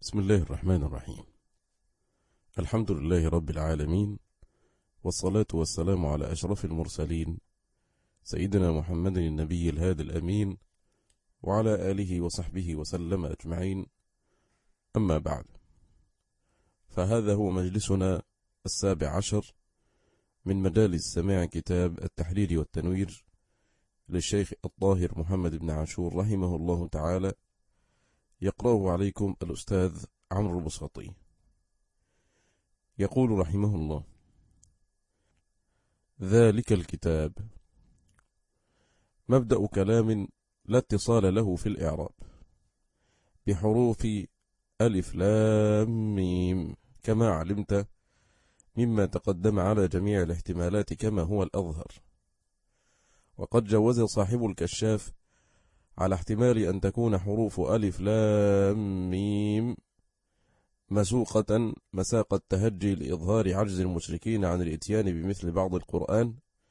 بسم الله الرحمن الرحيم. الحمد لله رب العالمين، والصلاة والسلام على أشرف المرسلين سيدنا محمد النبي الهادي الأمين وعلى آله وصحبه وسلم أجمعين. أما بعد، فهذا هو مجلسنا 17 من مجالس سماع كتاب التحرير والتنوير للشيخ الطاهر محمد بن عاشور رحمه الله تعالى، يقرأه عليكم الأستاذ عمرو البساطي. يقول رحمه الله: ذلك الكتاب. مبدأ كلام لا اتصال له في الإعراب، بحروف ألف لام ميم كما علمت مما تقدم على جميع الاحتمالات كما هو الأظهر. وقد جوز صاحب الكشاف على احتمال أن تكون حروف ألف لام ميم مسوقة مساق التهجي لإظهار عجز المشركين عن الإتيان بمثل بعض القرآن،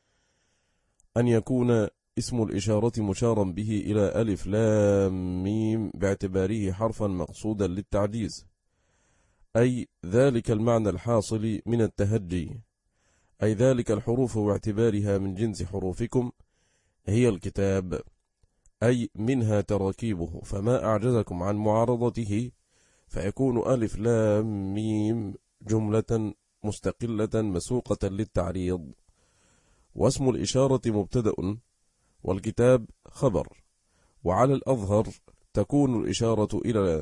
أن يكون اسم الإشارة مشارا به إلى ألف لام ميم باعتباره حرفا مقصودا للتعجيز، أي ذلك المعنى الحاصل من التهجي، أي ذلك الحروف واعتبارها من جنس حروفكم هي الكتاب، أي منها تراكيبه، فما أعجزكم عن معارضته فيكون ألف لام ميم جملة مستقلة مسوقة للتعريض. واسم الإشارة مبتدأ والكتاب خبر، وعلى الأظهر تكون الإشارة إلى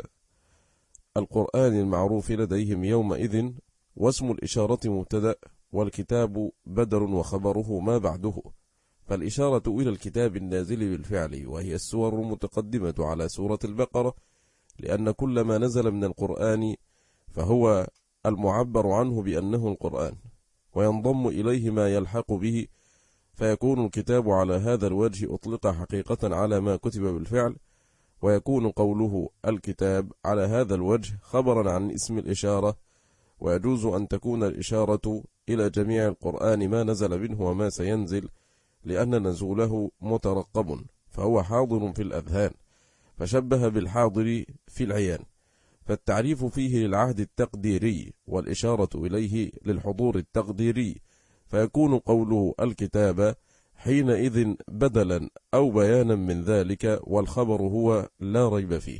القرآن المعروف لديهم يومئذ، واسم الإشارة مبتدأ والكتاب بدل وخبره ما بعده، فالإشارة إلى الكتاب النازل بالفعل، وهي السور المتقدمة على سورة البقرة، لأن كل ما نزل من القرآن فهو المعبر عنه بأنه القرآن، وينضم إليه ما يلحق به، فيكون الكتاب على هذا الوجه أطلق حقيقة على ما كتب بالفعل، ويكون قوله الكتاب على هذا الوجه خبرا عن اسم الإشارة. ويجوز أن تكون الإشارة إلى جميع القرآن ما نزل منه وما سينزل، لأن نزوله مترقب فهو حاضر في الأذهان، فشبه بالحاضر في العيان، فالتعريف فيه للعهد التقديري والإشارة إليه للحضور التقديري، فيكون قوله الكتاب حينئذ بدلا أو بيانا من ذلك، والخبر هو لا ريب فيه.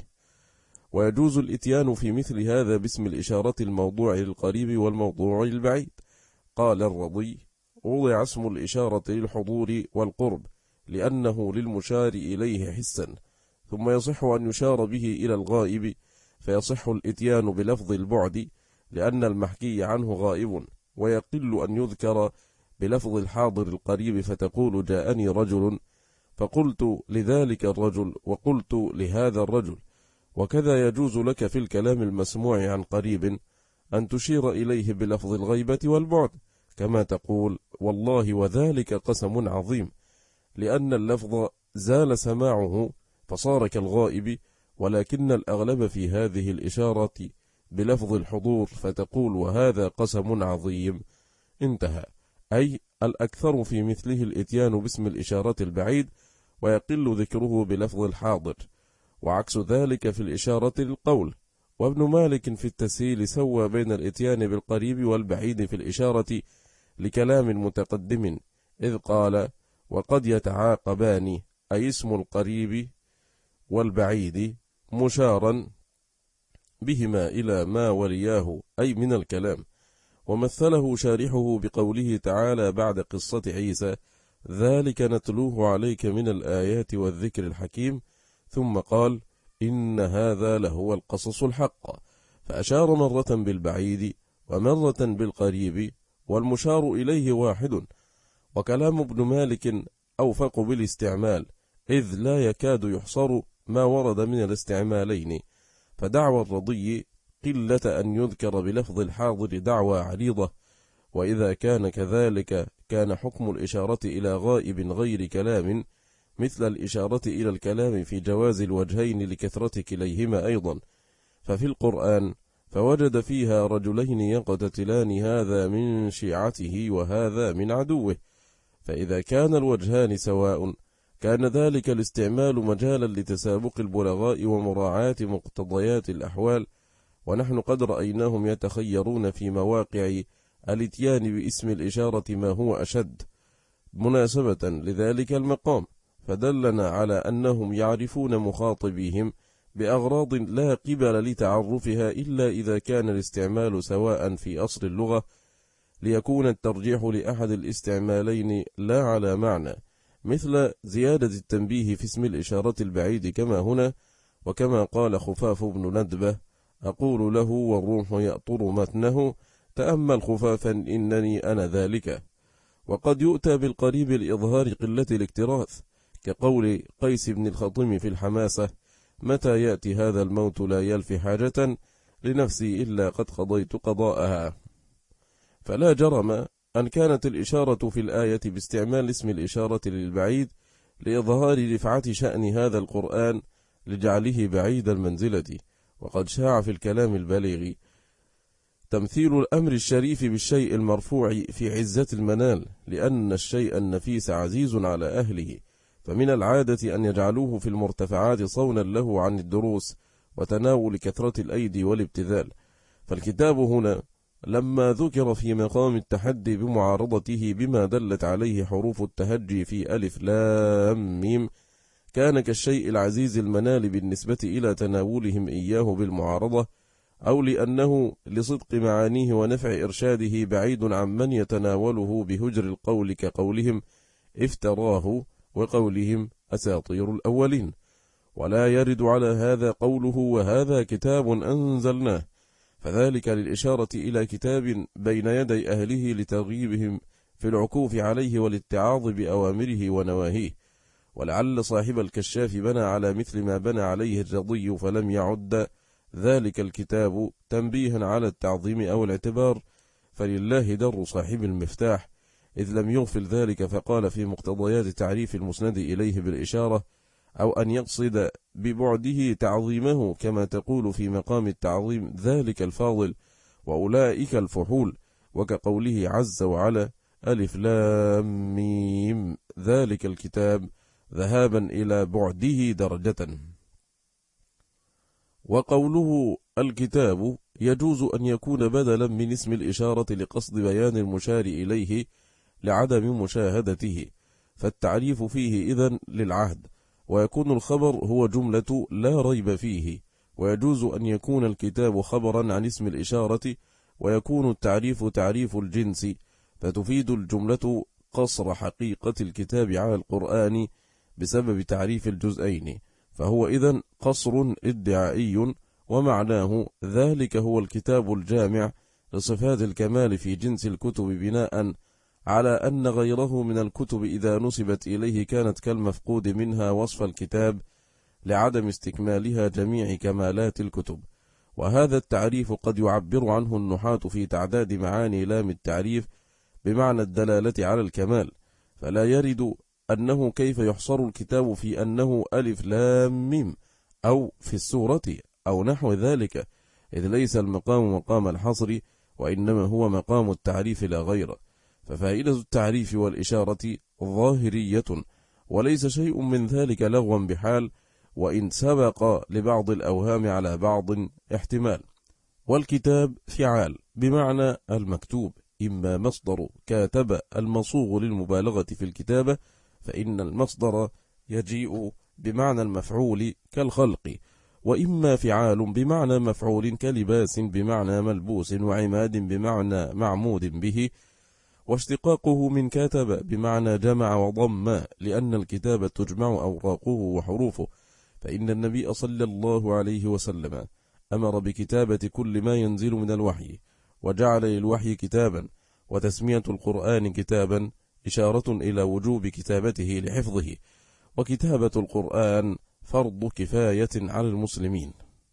ويجوز الإتيان في مثل هذا باسم الإشارة الموضوع للقريب والموضوع للبعيد. قال الرضي: وضع اسم الإشارة للحضور والقرب لأنه للمشار إليه حسا، ثم يصح أن يشار به إلى الغائب، فيصح الإتيان بلفظ البعد لأن المحكي عنه غائب، ويقل أن يذكر بلفظ الحاضر القريب، فتقول جاءني رجل فقلت لذلك الرجل وقلت لهذا الرجل. وكذا يجوز لك في الكلام المسموع عن قريب أن تشير إليه بلفظ الغيبة والبعد، كما تقول والله وذلك قسم عظيم، لأن اللفظ زال سماعه فصار كالغائب، ولكن الأغلب في هذه الإشارة بلفظ الحضور، فتقول وهذا قسم عظيم. انتهى. أي الأكثر في مثله الإتيان باسم الإشارة البعيد، ويقل ذكره بلفظ الحاضر، وعكس ذلك في الإشارة للقول. وابن مالك في التسهيل سوى بين الإتيان بالقريب والبعيد في الإشارة لكلام متقدم، إذ قال وقد يتعاقبان، أي اسم القريب والبعيد مشارا بهما إلى ما ولياه أي من الكلام. ومثله شارحه بقوله تعالى بعد قصة عيسى: ذلك نتلوه عليك من الآيات والذكر الحكيم، ثم قال إن هذا لهو القصص الحق، فأشار مرة بالبعيد ومرة بالقريب، والمشار إليه واحد. وكلام ابن مالك أوفق بالاستعمال، إذ لا يكاد يحصر ما ورد من الاستعمالين، فدعوى الرضي قلة أن يذكر بلفظ الحاضر دعوى عريضة، وإذا كان كذلك كان حكم الإشارة إلى غائب غير كلام مثل الإشارة إلى الكلام في جواز الوجهين لكثرة كليهما أيضا. ففي القرآن فوجد فيها رجلين يقتتلان، هذا من شيعته وهذا من عدوه، فإذا كان الوجهان سواء كان ذلك الاستعمال مجالا لتسابق البلغاء ومراعاة مقتضيات الأحوال، ونحن قد رأيناهم يتخيرون في مواقع الاتيان باسم الإشارة ما هو أشد مناسبة لذلك المقام، فدلنا على أنهم يعرفون مخاطبيهم بأغراض لا قبل لتعرفها إلا إذا كان الاستعمال سواء في أصل اللغة، ليكون الترجيح لأحد الاستعمالين لا على معنى، مثل زيادة التنبيه في اسم الإشارة البعيد كما هنا، وكما قال خفاف بن ندبة: أقول له والروح يأطر متنه، تأمل خفافا إنني أنا ذلك. وقد يؤتى بالقريب لإظهار قلة الاكتراث، كقول قيس بن الخطيم في الحماسة: متى يأتي هذا الموت لا يلفي حاجة لنفسي إلا قد قضيت قضاءها. فلا جرم أن كانت الإشارة في الآية باستعمال اسم الإشارة للبعيد لإظهار رفعة شأن هذا القرآن لجعله بعيد المنزلة. وقد شاع في الكلام البليغ تمثيل الأمر الشريف بالشيء المرفوع في عزة المنال، لأن الشيء النفيس عزيز على أهله، فمن العادة أن يجعلوه في المرتفعات صونا له عن الدروس وتناول كثرة الأيدي والابتذال. فالكتاب هنا لما ذكر في مقام التحدي بمعارضته بما دلت عليه حروف التهجي في ألف لام ميم، كان كالشيء العزيز المنال بالنسبة إلى تناولهم إياه بالمعارضة، أو لأنه لصدق معانيه ونفع إرشاده بعيد عن من يتناوله بهجر القول، كقولهم افتراه وقولهم أساطير الأولين. ولا يرد على هذا قوله وهذا كتاب أنزلناه، فذلك للإشارة إلى كتاب بين يدي أهله لترغيبهم في العكوف عليه والاتعاظ بأوامره ونواهيه. ولعل صاحب الكشاف بنى على مثل ما بنى عليه الرضي، فلم يعد ذلك الكتاب تنبيها على التعظيم أو الاعتبار، فلله در صاحب المفتاح، إذ لم يغفل ذلك، فقال في مقتضيات تعريف المسند إليه بالإشارة: أو أن يقصد ببعده تعظيمه، كما تقول في مقام التعظيم ذلك الفاضل وأولئك الفحول، وكقوله عز وعلا: ألف لام ميم ذلك الكتاب، ذهابا إلى بعده درجة. وقوله الكتاب يجوز أن يكون بدلا من اسم الإشارة لقصد بيان المشار إليه لعدم مشاهدته، فالتعريف فيه إذن للعهد، ويكون الخبر هو جملة لا ريب فيه. ويجوز أن يكون الكتاب خبرا عن اسم الإشارة، ويكون التعريف تعريف الجنس، فتفيد الجملة قصر حقيقة الكتاب على القرآن بسبب تعريف الجزئين، فهو إذن قصر ادعائي، ومعناه ذلك هو الكتاب الجامع لصفات الكمال في جنس الكتب، بناء على أن غيره من الكتب إذا نسبت إليه كانت كالمفقود منها وصف الكتاب لعدم استكمالها جميع كمالات الكتب. وهذا التعريف قد يعبر عنه النحاة في تعداد معاني لام التعريف بمعنى الدلالة على الكمال، فلا يرد أنه كيف يحصر الكتاب في أنه ألف لام ميم أو في السورة أو نحو ذلك، إذ ليس المقام مقام الحصر، وإنما هو مقام التعريف لا غير. ففائدة التعريف والإشارة ظاهرية، وليس شيء من ذلك لغوا بحال، وإن سبق لبعض الأوهام على بعض احتمال. والكتاب فعال بمعنى المكتوب، إما مصدر كاتب المصوغ للمبالغة في الكتابة، فإن المصدر يجيء بمعنى المفعول كالخلق، وإما فعال بمعنى مفعول كلباس بمعنى ملبوس، وعماد بمعنى معمود به، واشتقاقه من كاتب بمعنى جمع وضم، لأن الكتاب تجمع أوراقه وحروفه، فإن النبي صلى الله عليه وسلم أمر بكتابة كل ما ينزل من الوحي، وجعل للوحي كتابا، وتسمية القرآن كتابا إشارة إلى وجوب كتابته لحفظه، وكتابة القرآن فرض كفاية على المسلمين.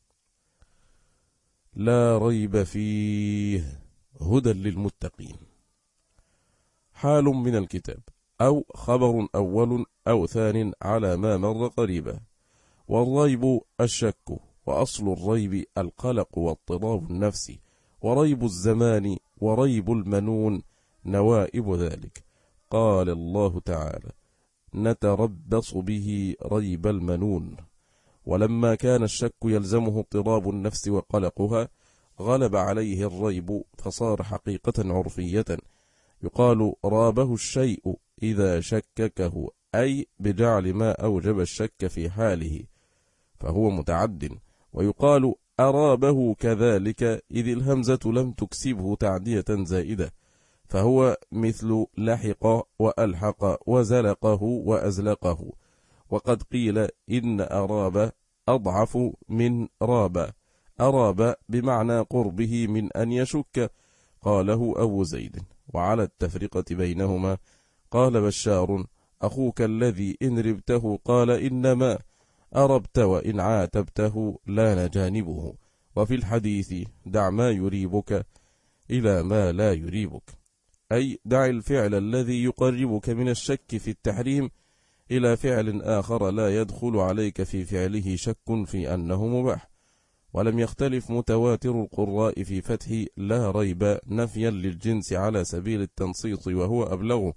لا ريب فيه هدى للمتقين. حال من الكتاب، أو خبر أول أو ثان على ما مر قريبا. والريب الشك، وأصل الريب القلق واضطراب النفس، وريب الزمان وريب المنون نوائب ذلك. قال الله تعالى: نتربص به ريب المنون. ولما كان الشك يلزمه اضطراب النفس وقلقها، غلب عليه الريب فصار حقيقة عرفية، يقال رابه الشيء إذا شككه، أي بجعل ما أوجب الشك في حاله فهو متعد. ويقال أرابه كذلك إذ الهمزة لم تكسبه تعدية زائدة، فهو مثل لحق وألحق وزلقه وأزلقه. وقد قيل إن أراب أضعف من راب، أراب بمعنى قربه من أن يشك، قاله أبو زيد. وعلى التفرقة بينهما قال بشار أخوك الذي إن ربته قال إنما أربت وإن عاتبته لان جانبه. وفي الحديث دع ما يريبك إلى ما لا يريبك، أي دع الفعل الذي يقربك من الشك في التحريم إلى فعل آخر لا يدخل عليك في فعله شك في أنه مباح. ولم يختلف متواتر القراء في فتح لا ريب نفيا للجنس على سبيل التنصيص وهو أبلغ،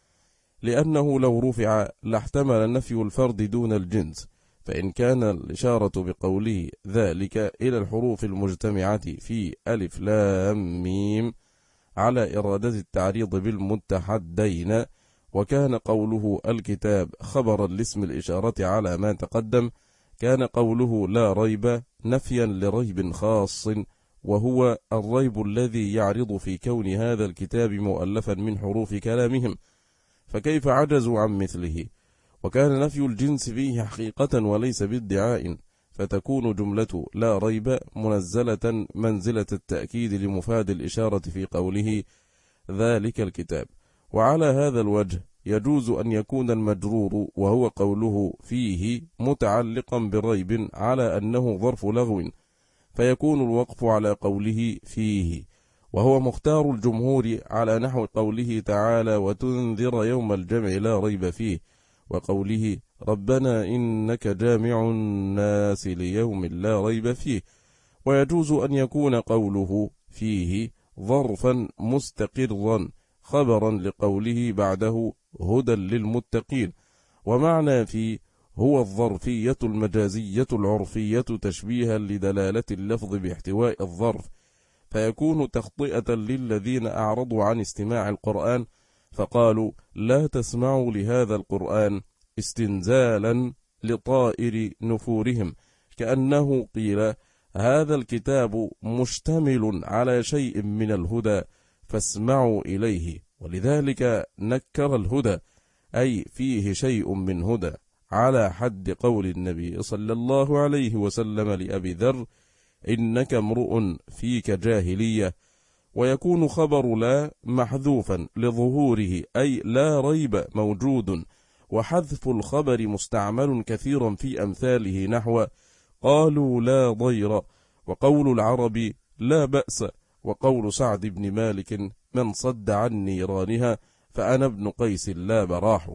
لأنه لو رفع لاحتمل نفي الفرد دون الجنس، فإن كان الإشارة بقوله ذلك إلى الحروف المجتمعة في ألف لام ميم على إرادة التعريض بالمتحدين، وكان قوله الكتاب خبرا لاسم الإشارة على ما تقدم، كان قوله لا ريب نفيا لريب خاص، وهو الريب الذي يعرض في كون هذا الكتاب مؤلفا من حروف كلامهم، فكيف عجزوا عن مثله؟ وكان نفي الجنس فيه حقيقة وليس بادعاء، فتكون جملة لا ريب منزلة منزلة التأكيد لمفاد الإشارة في قوله ذلك الكتاب. وعلى هذا الوجه يجوز أن يكون المجرور وهو قوله فيه متعلقا بريب على أنه ظرف لغو، فيكون الوقف على قوله فيه، وهو مختار الجمهور على نحو قوله تعالى وتنذر يوم الجمع لا ريب فيه، وقوله ربنا إنك جامع الناس ليوم لا ريب فيه. ويجوز أن يكون قوله فيه ظرفا مستقرا خبرا لقوله بعده هدى للمتقين، ومعنى فيه هو الظرفية المجازية العرفية تشبيها لدلالة اللفظ باحتواء الظرف، فيكون تخطئة للذين أعرضوا عن استماع القرآن فقالوا لا تسمعوا لهذا القرآن استنزالا لطائر نفورهم، كأنه قيل هذا الكتاب مشتمل على شيء من الهدى فاسمعوا إليه، ولذلك نكر الهدى أي فيه شيء من هدى، على حد قول النبي صلى الله عليه وسلم لأبي ذر إنك امرؤ فيك جاهلية. ويكون خبر لا محذوفا لظهوره أي لا ريب موجود، وحذف الخبر مستعمل كثيرا في أمثاله نحو قالوا لا ضير، وقول العرب لا بأس، وقول سعد بن مالك من صد عن نيرانها فأنا ابن قيس لا براح،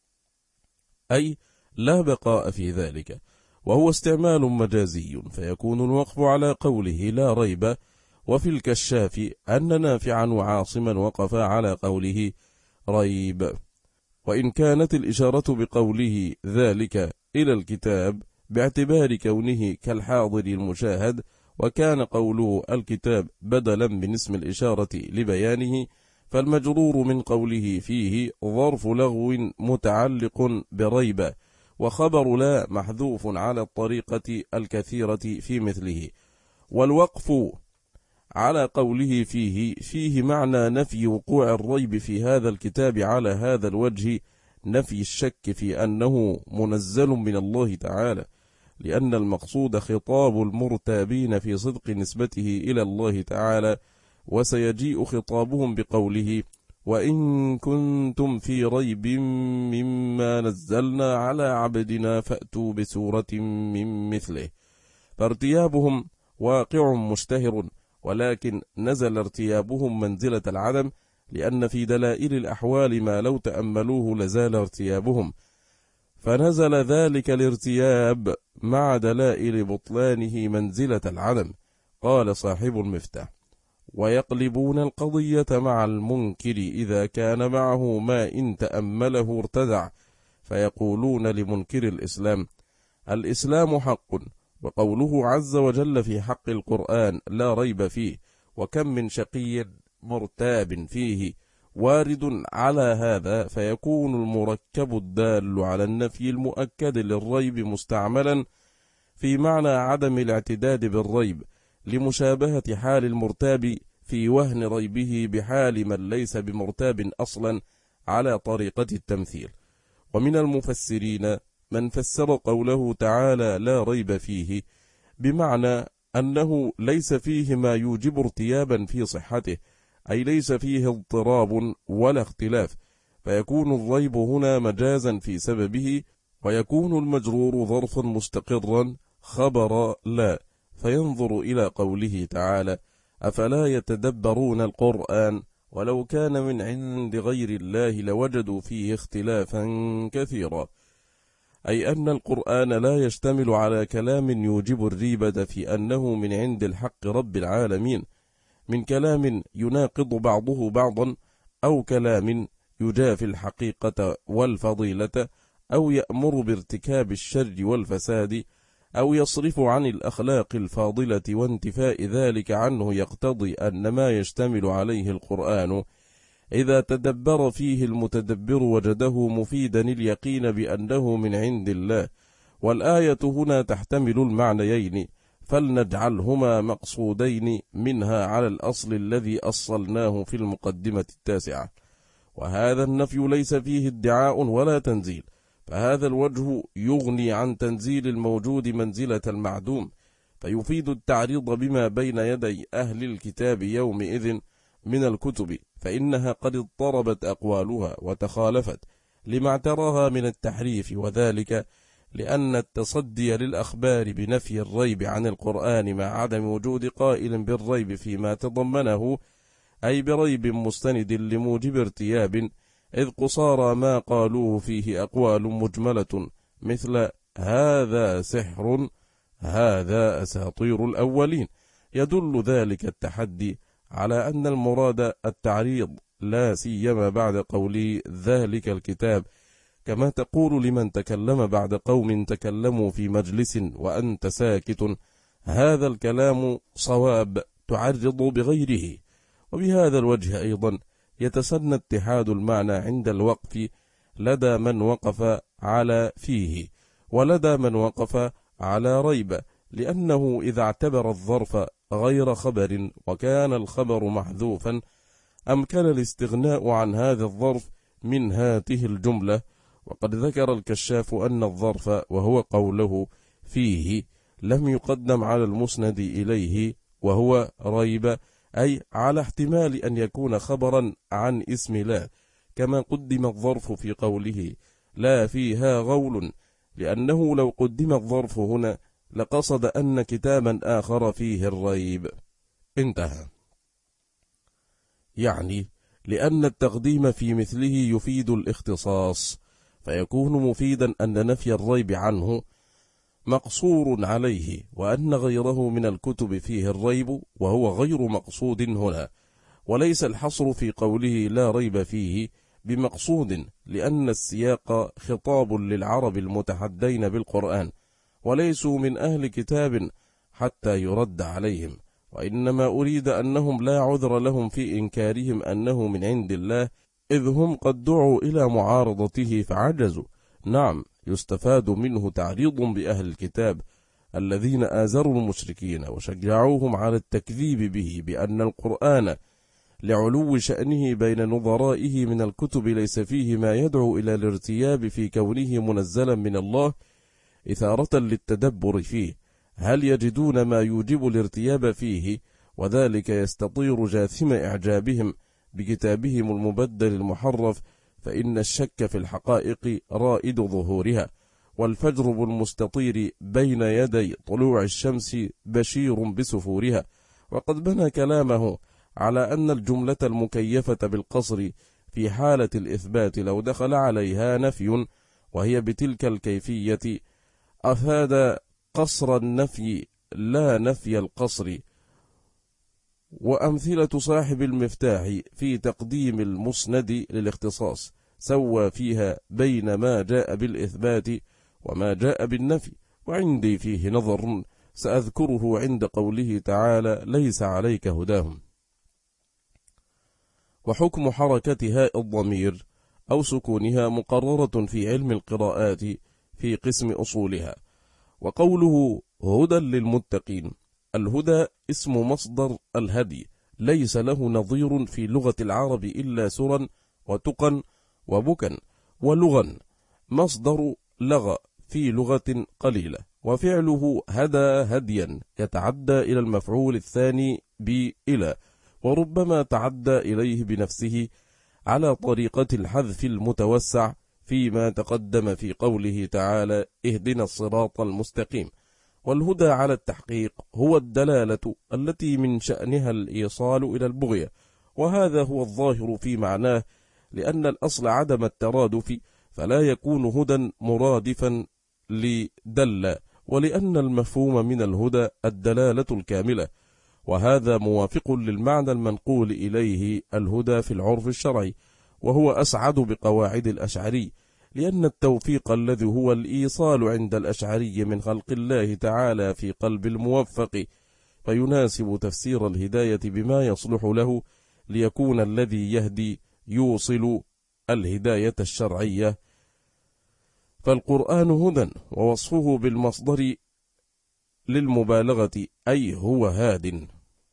أي لا بقاء في ذلك، وهو استعمال مجازي، فيكون الوقف على قوله لا ريب. وفي الكشاف أن نافعا وعاصما وقفا على قوله ريب. وإن كانت الإشارة بقوله ذلك إلى الكتاب باعتبار كونه كالحاضر المشاهد، وكان قوله الكتاب بدلا من اسم الإشارة لبيانه، فالمجرور من قوله فيه ظرف لغو متعلق بريب، وخبر لا محذوف على الطريقة الكثيرة في مثله. والوقف على قوله فيه معنى نفي وقوع الريب في هذا الكتاب على هذا الوجه، نفي الشك في أنه منزل من الله تعالى، لأن المقصود خطاب المرتابين في صدق نسبته إلى الله تعالى، وسيجيء خطابهم بقوله وإن كنتم في ريب مما نزلنا على عبدنا فأتوا بسورة من مثله، فارتيابهم واقع مشتهر، ولكن نزل ارتيابهم منزلة العدم، لأن في دلائل الأحوال ما لو تأملوه لزال ارتيابهم، فنزل ذلك الارتياب مع دلائل بطلانه منزلة العدم. قال صاحب المفتاح ويقلبون القضية مع المنكر إذا كان معه ما إن تأمله ارتدع، فيقولون لمنكر الإسلام الإسلام حق وقوله عز وجل في حق القرآن لا ريب فيه وكم من شقي مرتاب فيه وارد على هذا، فيكون المركب الدال على النفي المؤكد للريب مستعملا في معنى عدم الاعتداد بالريب لمشابهة حال المرتاب في وهن ريبه بحال من ليس بمرتاب أصلا على طريقة التمثيل. ومن المفسرين من فسر قوله تعالى لا ريب فيه بمعنى أنه ليس فيه ما يوجب ارتيابا في صحته، أي ليس فيه اضطراب ولا اختلاف، فيكون الريب هنا مجازا في سببه، ويكون المجرور ظرفا مستقرا خبر لا، فينظر إلى قوله تعالى أفلا يتدبرون القرآن ولو كان من عند غير الله لوجدوا فيه اختلافا كثيرا، أي أن القرآن لا يشتمل على كلام يوجب الريبة في أنه من عند الحق رب العالمين، من كلام يناقض بعضه بعضا، أو كلام يجافي الحقيقة والفضيلة، أو يأمر بارتكاب الشر والفساد، أو يصرف عن الأخلاق الفاضلة وانتفاء ذلك عنه، يقتضي أن ما يشتمل عليه القرآن إذا تدبر فيه المتدبر وجده مفيدا اليقين بأنه من عند الله. والآية هنا تحتمل المعنيين، فلنجعلهما مقصودين منها على الأصل الذي أصلناه في المقدمة التاسعة. وهذا النفي ليس فيه ادعاء ولا تنزيل، فهذا الوجه يغني عن تنزيل الموجود منزلة المعدوم، فيفيد التعريض بما بين يدي أهل الكتاب يومئذ من الكتب، فإنها قد اضطربت أقوالها وتخالفت لما اعتراها من التحريف، وذلك لأن التصدي للأخبار بنفي الريب عن القرآن مع عدم وجود قائل بالريب فيما تضمنه، أي بريب مستند لموجب ارتياب، إذ قصارى ما قالوه فيه أقوال مجملة مثل هذا سحر، هذا أساطير الأولين، يدل ذلك التحدي على أن المراد التعريض، لا سيما بعد قول ذلك الكتاب، كما تقول لمن تكلم بعد قوم تكلموا في مجلس وأنت ساكت هذا الكلام صواب تعرض بغيره. وبهذا الوجه أيضا يتسنى اتحاد المعنى عند الوقف لدى من وقف على فيه ولدى من وقف على ريب، لأنه إذا اعتبر الظرف غير خبر وكان الخبر محذوفا أمكن الاستغناء عن هذا الظرف من هاته الجملة. وقد ذكر الكشاف أن الظرف وهو قوله فيه لم يقدم على المسند إليه وهو ريب، أي على احتمال أن يكون خبرا عن اسم لا، كما قدم الظرف في قوله لا فيها غول، لأنه لو قدم الظرف هنا لقصد أن كتابا آخر فيه الريب. انتهى. يعني لأن التقديم في مثله يفيد الاختصاص، فيكون مفيدا أن نفي الريب عنه مقصور عليه، وأن غيره من الكتب فيه الريب وهو غير مقصود هنا. وليس الحصر في قوله لا ريب فيه بمقصود، لأن السياق خطاب للعرب المتحدين بالقرآن، وليسوا من أهل كتاب حتى يرد عليهم، وإنما أريد أنهم لا عذر لهم في إنكارهم أنه من عند الله، إذ هم قد دعوا إلى معارضته فعجزوا. نعم، يستفاد منه تعريض بأهل الكتاب الذين آزروا المشركين وشجعوهم على التكذيب به، بأن القرآن لعلو شأنه بين نظرائه من الكتب ليس فيه ما يدعو إلى الارتياب في كونه منزلا من الله إثارة للتدبر فيه. هل يجدون ما يوجب الارتياب فيه؟ وذلك يستطير جاثم إعجابهم بكتابهم المبدل المحرف، فإن الشك في الحقائق رائد ظهورها، والفجر بالمستطير بين يدي طلوع الشمس بشير بسفورها. وقد بنى كلامه على أن الجملة المكيفة بالقصر في حالة الإثبات لو دخل عليها نفي وهي بتلك الكيفية أفاد قصر النفي لا نفي القصر. وأمثلة صاحب المفتاح في تقديم المسند للاختصاص سوى فيها بين ما جاء بالإثبات وما جاء بالنفي، وعندي فيه نظر سأذكره عند قوله تعالى ليس عليك هداهم. وحكم حركة هاء الضمير أو سكونها مقررة في علم القراءات في قسم أصولها. وقوله هدى للمتقين، الهدى اسم مصدر الهدي، ليس له نظير في لغة العرب إلا سرا وتقا وبكا. ولغا مصدر لغى في لغة قليلة، وفعله هدى هديا يتعدى إلى المفعول الثاني بإلى، وربما تعدى إليه بنفسه على طريقة الحذف المتوسع فيما تقدم في قوله تعالى اهدنا الصراط المستقيم. والهدى على التحقيق هو الدلالة التي من شأنها الإيصال إلى البغية، وهذا هو الظاهر في معناه، لأن الأصل عدم الترادف، فلا يكون هدى مرادفا لدل، ولأن المفهوم من الهدى الدلالة الكاملة، وهذا موافق للمعنى المنقول إليه الهدى في العرف الشرعي، وهو أسعد بقواعد الأشعري، لأن التوفيق الذي هو الإيصال عند الأشعري من خلق الله تعالى في قلب الموفق، فيناسب تفسير الهداية بما يصلح له، ليكون الذي يهدي يوصل الهداية الشرعية. فالقرآن هدى، ووصفه بالمصدر للمبالغة أي هو هاد.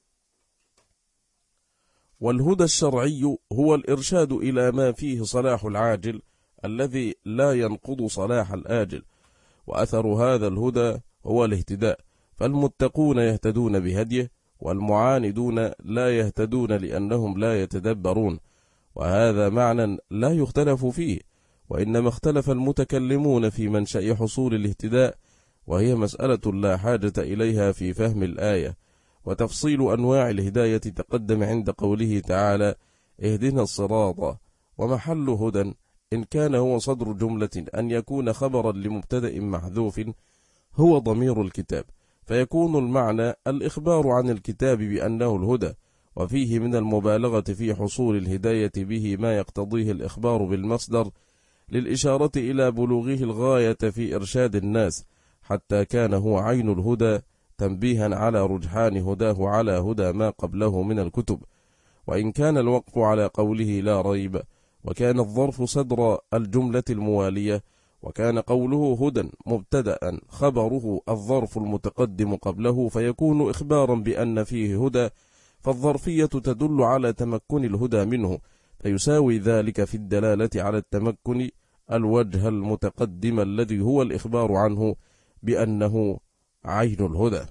والهدى الشرعي هو الإرشاد إلى ما فيه صلاح العاجل الذي لا ينقض صلاح الآجل، وأثر هذا الهدى هو الاهتداء، فالمتقون يهتدون بهديه، والمعاندون لا يهتدون لأنهم لا يتدبرون، وهذا معنى لا يختلف فيه، وإنما اختلف المتكلمون في منشأ حصول الاهتداء، وهي مسألة لا حاجة إليها في فهم الآية. وتفصيل أنواع الهداية تقدم عند قوله تعالى اهدنا الصراط، ومحل هدى إن كان هو صدر جملة أن يكون خبرا لمبتدأ محذوف هو ضمير الكتاب، فيكون المعنى الإخبار عن الكتاب بأنه الهدى، وفيه من المبالغة في حصول الهداية به ما يقتضيه الإخبار بالمصدر للإشارة إلى بلوغه الغاية في إرشاد الناس، حتى كان هو عين الهدى، تنبيها على رجحان هداه على هدى ما قبله من الكتب. وإن كان الوقف على قوله لا ريب، وكان الظرف صدر الجملة الموالية، وكان قوله هدى مبتدأ خبره الظرف المتقدم قبله، فيكون إخبارا بأن فيه هدى، فالظرفية تدل على تمكن الهدى منه، فيساوي ذلك في الدلالة على التمكن الوجه المتقدم الذي هو الإخبار عنه بأنه عين الهدى.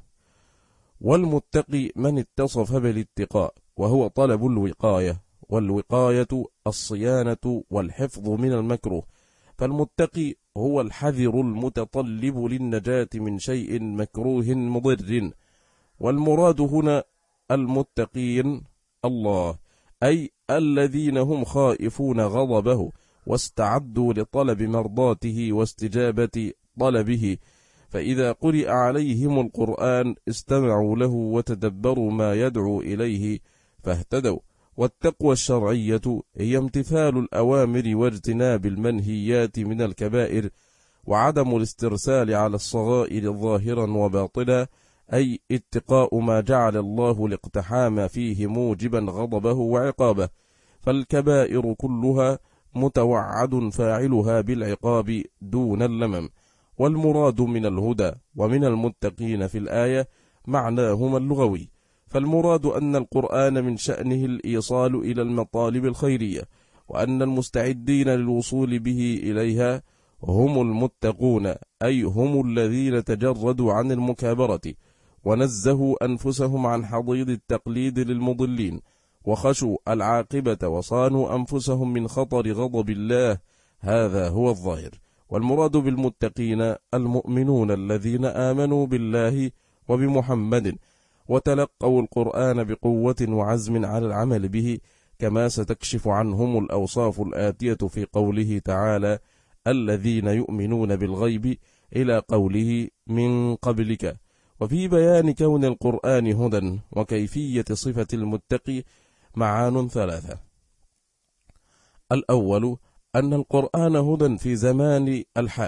والمتقي من اتصف بالاتقاء، وهو طلب الوقاية، والوقاية الصيانة والحفظ من المكروه، فالمتقي هو الحذر المتطلب للنجاة من شيء مكروه مضر. والمراد هنا المتقين الله، أي الذين هم خائفون غضبه، واستعدوا لطلب مرضاته واستجابة طلبه، فإذا قرئ عليهم القرآن استمعوا له وتدبروا ما يدعو إليه فاهتدوا. والتقوى الشرعية هي امتثال الأوامر واجتناب المنهيات من الكبائر، وعدم الاسترسال على الصغائر ظاهرا وباطلا، أي اتقاء ما جعل الله الاقتحام فيه موجبا غضبه وعقابه، فالكبائر كلها متوعد فاعلها بالعقاب دون اللمم. والمراد من الهدى ومن المتقين في الآية معناهما اللغوي، فالمراد أن القرآن من شأنه الإيصال إلى المطالب الخيرية، وأن المستعدين للوصول به إليها هم المتقون، أي هم الذين تجردوا عن المكابرة ونزهوا أنفسهم عن حضيض التقليد للمضلين، وخشوا العاقبة وصانوا أنفسهم من خطر غضب الله، هذا هو الظاهر. والمراد بالمتقين المؤمنون الذين آمنوا بالله وبمحمد، وتلقوا القرآن بقوة وعزم على العمل به، كما ستكشف عنهم الأوصاف الآتية في قوله تعالى الذين يؤمنون بالغيب إلى قوله من قبلك. وفي بيان كون القرآن هدى وكيفية صفة المتقي معان ثلاثة: الأول أن القرآن هدى في زمان الحال،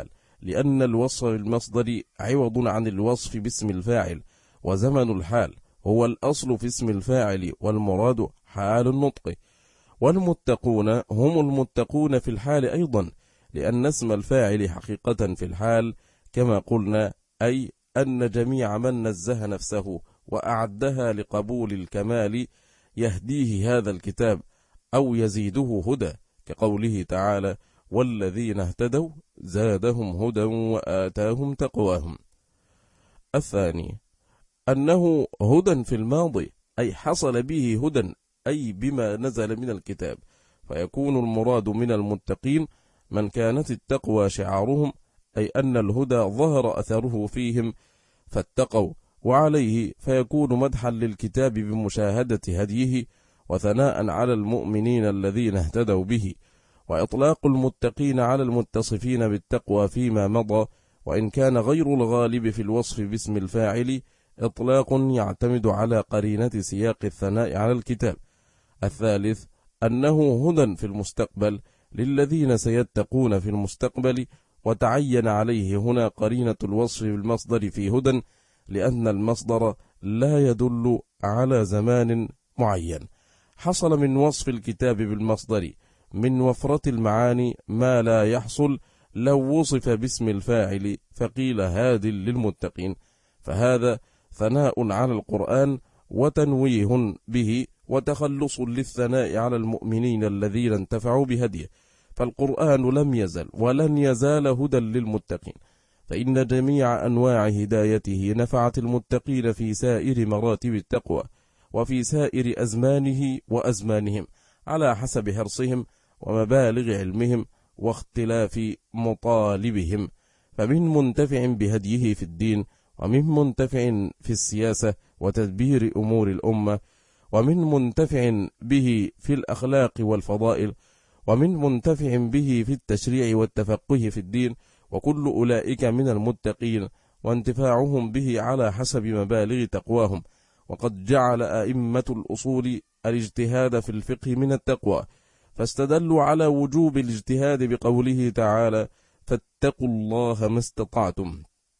لأن الوصف بالمصدر عوض عن الوصف باسم الفاعل، وزمن الحال هو الأصل في اسم الفاعل، والمراد حال النطق. والمتقون هم المتقون في الحال أيضا، لأن اسم الفاعل حقيقة في الحال كما قلنا، أي أن جميع من نزه نفسه وأعدها لقبول الكمال يهديه هذا الكتاب أو يزيده هدى، كقوله تعالى: والذين اهتدوا زادهم هدى وآتاهم تقواهم. الثاني أنه هدى في الماضي، أي حصل به هدى، أي بما نزل من الكتاب، فيكون المراد من المتقين من كانت التقوى شعارهم، أي أن الهدى ظهر أثره فيهم فاتقوا، وعليه فيكون مدحا للكتاب بمشاهدة هديه وثناء على المؤمنين الذين اهتدوا به، وإطلاق المتقين على المتصفين بالتقوى فيما مضى، وإن كان غير الغالب في الوصف باسم الفاعل إطلاق يعتمد على قرينة سياق الثناء على الكتاب. الثالث أنه هدى في المستقبل للذين سيتقون في المستقبل، وتعين عليه هنا قرينة الوصف بالمصدر في هدى، لأن المصدر لا يدل على زمان معين. حصل من وصف الكتاب بالمصدر من وفرة المعاني ما لا يحصل لو وصف باسم الفاعل فقيل هاد للمتقين، فهذا ثناء على القرآن وتنويه به وتخلص للثناء على المؤمنين الذين انتفعوا بهديه، فالقرآن لم يزل ولن يزال هدى للمتقين، فإن جميع أنواع هدايته نفعت المتقين في سائر مراتب التقوى وفي سائر أزمانه وأزمانهم على حسب حرصهم ومبالغ علمهم واختلاف مطالبهم، فمن منتفع بهديه في الدين، ومن منتفع في السياسة وتدبير أمور الأمة، ومن منتفع به في الأخلاق والفضائل، ومن منتفع به في التشريع والتفقه في الدين، وكل أولئك من المتقين، وانتفاعهم به على حسب مبالغ تقواهم. وقد جعل أئمة الأصول الاجتهاد في الفقه من التقوى، فاستدلوا على وجوب الاجتهاد بقوله تعالى: فاتقوا الله ما استطعتم.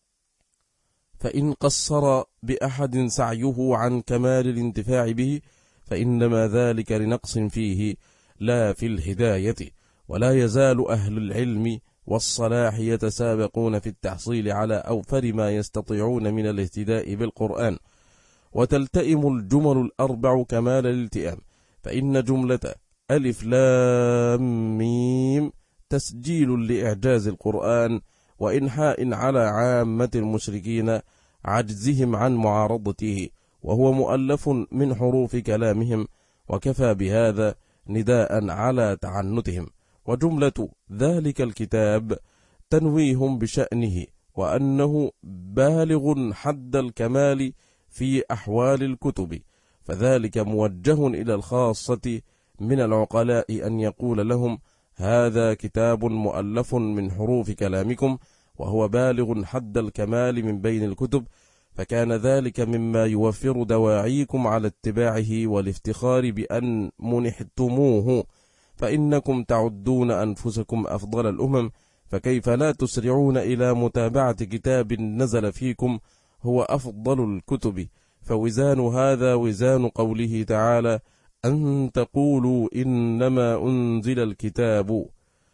فإن قصر بأحد سعيه عن كمال الانتفاع به فإنما ذلك لنقص فيه لا في الهداية، ولا يزال أهل العلم والصلاح يتسابقون في التحصيل على أوفر ما يستطيعون من الاهتداء بالقرآن، وتلتئم الجمل الأربع كمال الالتئام، فإن جملة ألف لام ميم تسجيل لإعجاز القرآن وإنحاء على عامة المشركين عجزهم عن معارضته، وهو مؤلف من حروف كلامهم، وكفى بهذا نداء على تعنتهم. وجملة ذلك الكتاب تنويه بشأنه وأنه بالغ حد الكمال في أحوال الكتب، فذلك موجه إلى الخاصة من العقلاء أن يقول لهم: هذا كتاب مؤلف من حروف كلامكم، وهو بالغ حد الكمال من بين الكتب، فكان ذلك مما يوفر دواعيكم على اتباعه والافتخار بأن منحتموه، فإنكم تعدون أنفسكم أفضل الأمم، فكيف لا تسرعون إلى متابعة كتاب نزل فيكم هو أفضل الكتب؟ فوزان هذا وزان قوله تعالى: أن تقولوا إنما أنزل الكتاب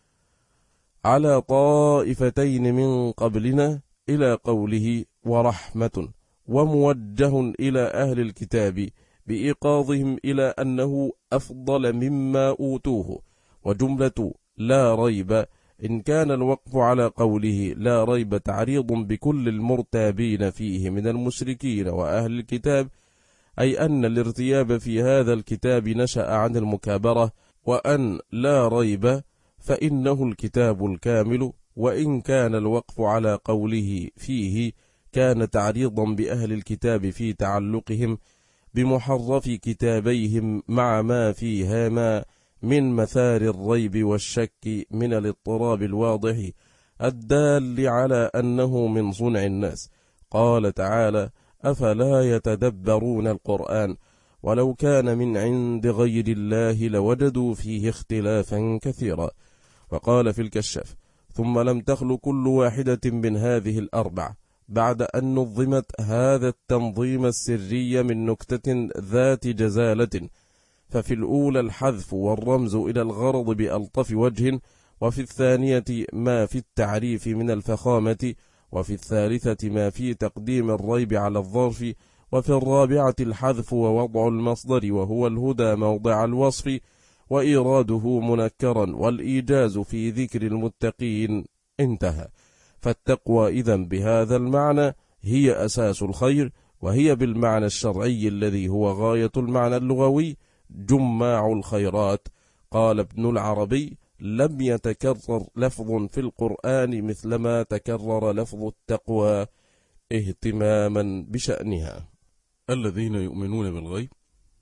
على طائفتين من قبلنا إلى قوله ورحمة، وموجه إلى أهل الكتاب بإيقاظهم إلى أنه أفضل مما أوتوه. وجملة لا ريب إن كان الوقف على قوله لا ريب تعريض بكل المرتابين فيه من المشركين وأهل الكتاب، أي أن الارتياب في هذا الكتاب نشأ عن المكابرة، وأن لا ريب فإنه الكتاب الكامل، وإن كان الوقف على قوله فيه كان تعريضا بأهل الكتاب في تعلقهم بمحرف كتابيهم مع ما فيهما من مثار الريب والشك من الاضطراب الواضح الدال على أنه من صنع الناس. قال تعالى: أفلا يتدبرون القرآن ولو كان من عند غير الله لوجدوا فيه اختلافا كثيرا. وقال في الكشاف: ثم لم تخل كل واحدة من هذه الأربع بعد أن نظمت هذا التنظيم السري من نكتة ذات جزالة، ففي الأولى الحذف والرمز إلى الغرض بألطف وجه، وفي الثانية ما في التعريف من الفخامة، وفي الثالثة ما في تقديم الريب على الظرف، وفي الرابعة الحذف ووضع المصدر وهو الهدى موضع الوصف، وإيراده منكرا والإيجاز في ذكر المتقين. انتهى. فالتقوى إذن بهذا المعنى هي أساس الخير، وهي بالمعنى الشرعي الذي هو غاية المعنى اللغوي جماع الخيرات. قال ابن العربي: لم يتكرر لفظ في القرآن مثلما تكرر لفظ التقوى اهتماما بشأنها. الذين يؤمنون بالغيب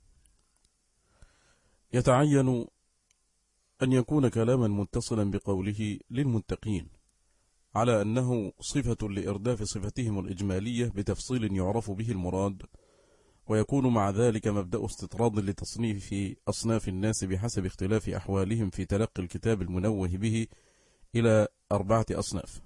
يتعين أن يكون كلاما متصلا بقوله للمتقين، على أنه صفة لإرداف صفتهم الإجمالية بتفصيل يعرف به المراد، ويكون مع ذلك مبدأ استطراد لتصنيف أصناف الناس بحسب اختلاف أحوالهم في تلقي الكتاب المنوه به إلى 4 أصناف،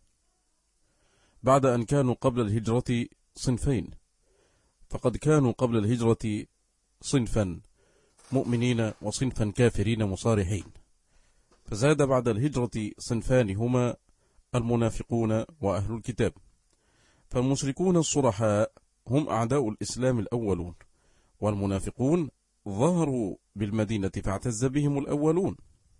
بعد أن كانوا قبل الهجرة صنفين. فقد كانوا قبل الهجرة صنفا مؤمنين وصنفا كافرين مصارحين، فزاد بعد الهجرة صنفان هما المنافقون وأهل الكتاب. فالمشركون الصرحاء هم أعداء الإسلام الأولون، والمنافقون ظهروا بالمدينة فاعتز بهم الأولون